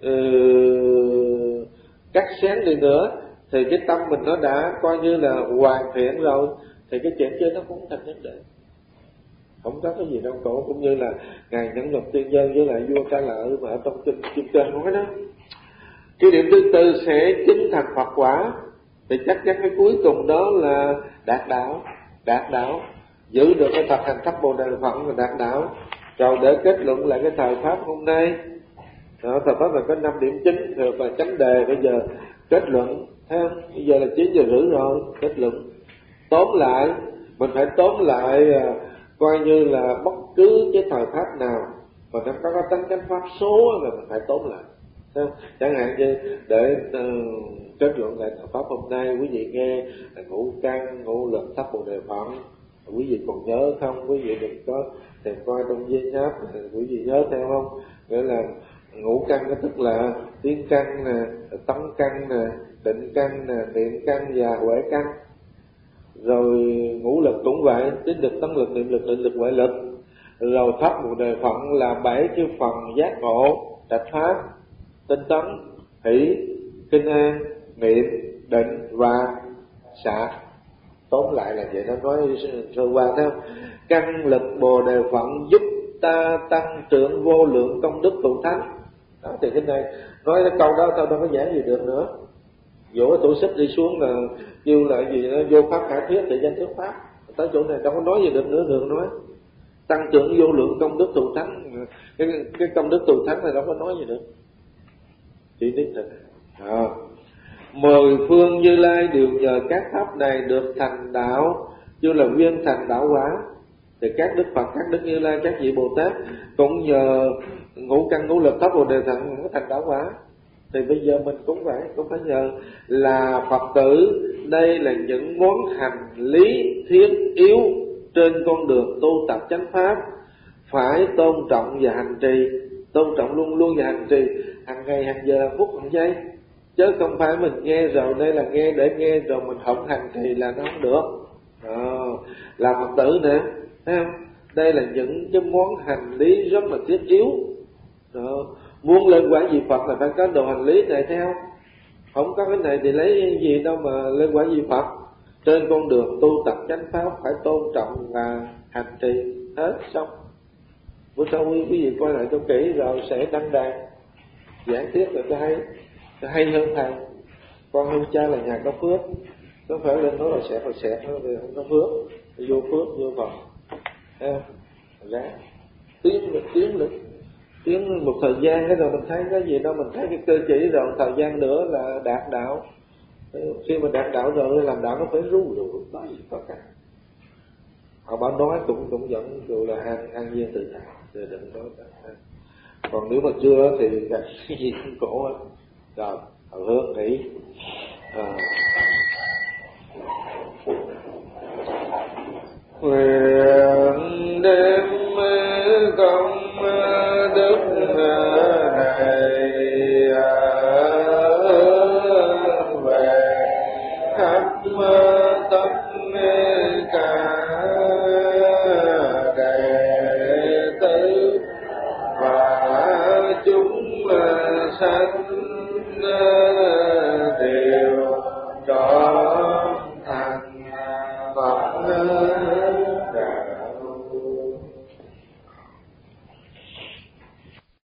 uh, cắt xén đi nữa thì cái tâm mình nó đã coi như là hoàn thiện rồi, thì cái chuyện chơi nó cũng thành vấn đề, không có cái gì đau khổ. Cũng như là ngài Nhẫn Nhục Tiên Nhân với lại vua Ca Lợi mà ở trong kinh Kim Cang nói đó. Cái điểm thứ tư sẽ chứng thành Phật quả, thì chắc chắn cái cuối cùng đó là đạt đạo. Đạt đạo giữ được cái tập hành thấp Bồ Đề Phận và đạt đạo. Rồi để kết luận lại cái thời pháp hôm nay đó, thời pháp là có năm điểm chính rồi và chánh đề. Bây giờ kết luận, thấy không? Bây giờ là chín giờ rưỡi rồi, kết luận. Tóm lại, mình phải tóm lại coi như là bất cứ cái thời pháp nào mà nó có cái tánh chánh pháp số là mình phải tóm lại. Thấy không? Chẳng hạn như để uh, kết luận lại thời pháp hôm nay, quý vị nghe là ngũ căn, ngũ lực, thấp Bồ Đề Phận. Quý vị còn nhớ không? Quý vị đừng có thèm coi trong dây nháp, quý vị nhớ theo không? Nghĩa là ngũ căn nó tức là tiến căn nè, tấn căn nè, định căn nè, niệm căn và huệ căn. Rồi ngũ lực cũng vậy, tính lực, tấn lực, niệm lực, định lực, huệ lực. Rồi thấp Bồ Đề Phận là bảy cái phần giác ngộ, trạch pháp, tinh tấn, hỷ, kinh an, niệm, định và xả. Tóm lại là vậy, nó nói sơ qua thấy không? Căn lực Bồ Đề Phận giúp ta tăng trưởng vô lượng công đức thù thắng. Đó thì cái này nói cái câu đó thôi đâu có giảng gì được nữa. Dỗ tổ xích đi xuống là kêu là gì đó, vô pháp khả thuyết thì danh thuyết pháp. Tới chỗ này đâu có nói gì được nữa, đường nói tăng trưởng vô lượng công đức thù thắng. Cái, cái công đức thù thắng này đâu có nói gì được, chỉ biết thật. À, mười phương Như Lai đều nhờ các pháp này được thành đạo, như là viên thành đạo quả. Thì các đức Phật, các đức Như Lai, các vị Bồ Tát cũng nhờ ngũ căn ngũ lực thấp Bồ Đề Phận có thành đạo quả. Thì bây giờ mình cũng vậy, cũng phải nhờ là Phật tử. Đây là những món hành lý thiết yếu trên con đường tu tập chánh pháp, phải tôn trọng và hành trì. Tôn trọng luôn luôn và hành trì hàng ngày, hàng giờ, hàng phút, hàng giây. Chứ không phải mình nghe rồi, đây là nghe để nghe rồi mình không hành trì là nó không được. À, là Phật tử nè, thấy không? Đây là những cái món hành lý rất là thiết yếu. Đó. Muốn lên quả vị Phật là phải có đồ hành lý này theo. Không có cái này thì lấy gì đâu mà lên quả vị Phật. Trên con đường tu tập chánh pháp phải tôn trọng và hành trì hết xong. bữa sau quý vị coi lại cho kỹ rồi sẽ đăng đàn giảng tiếp là cho hay, cho hay hơn thầy. Con hơn cha là nhà có phước, không phải lên nói là sẽ phải xẹt nó về không có phước, vô phước vô vào, ra tiến lực tiến lực tiến một thời gian cái rồi mình thấy cái gì đâu, mình thấy cái cơ chỉ rồi một thời gian nữa là đạt đạo. Khi mà đạt đạo rồi làm đạo nó phải ru rồi có gì có cả. Họ bảo nói cũng cũng vẫn gọi là an an nhiên tự tại, để đừng nói cả. Còn nếu mà chưa thì gặp cái gì cũng khổ hết. Rồi hồi hướng nghĩ à. Nguyện đêm công đức này về khắp tất cả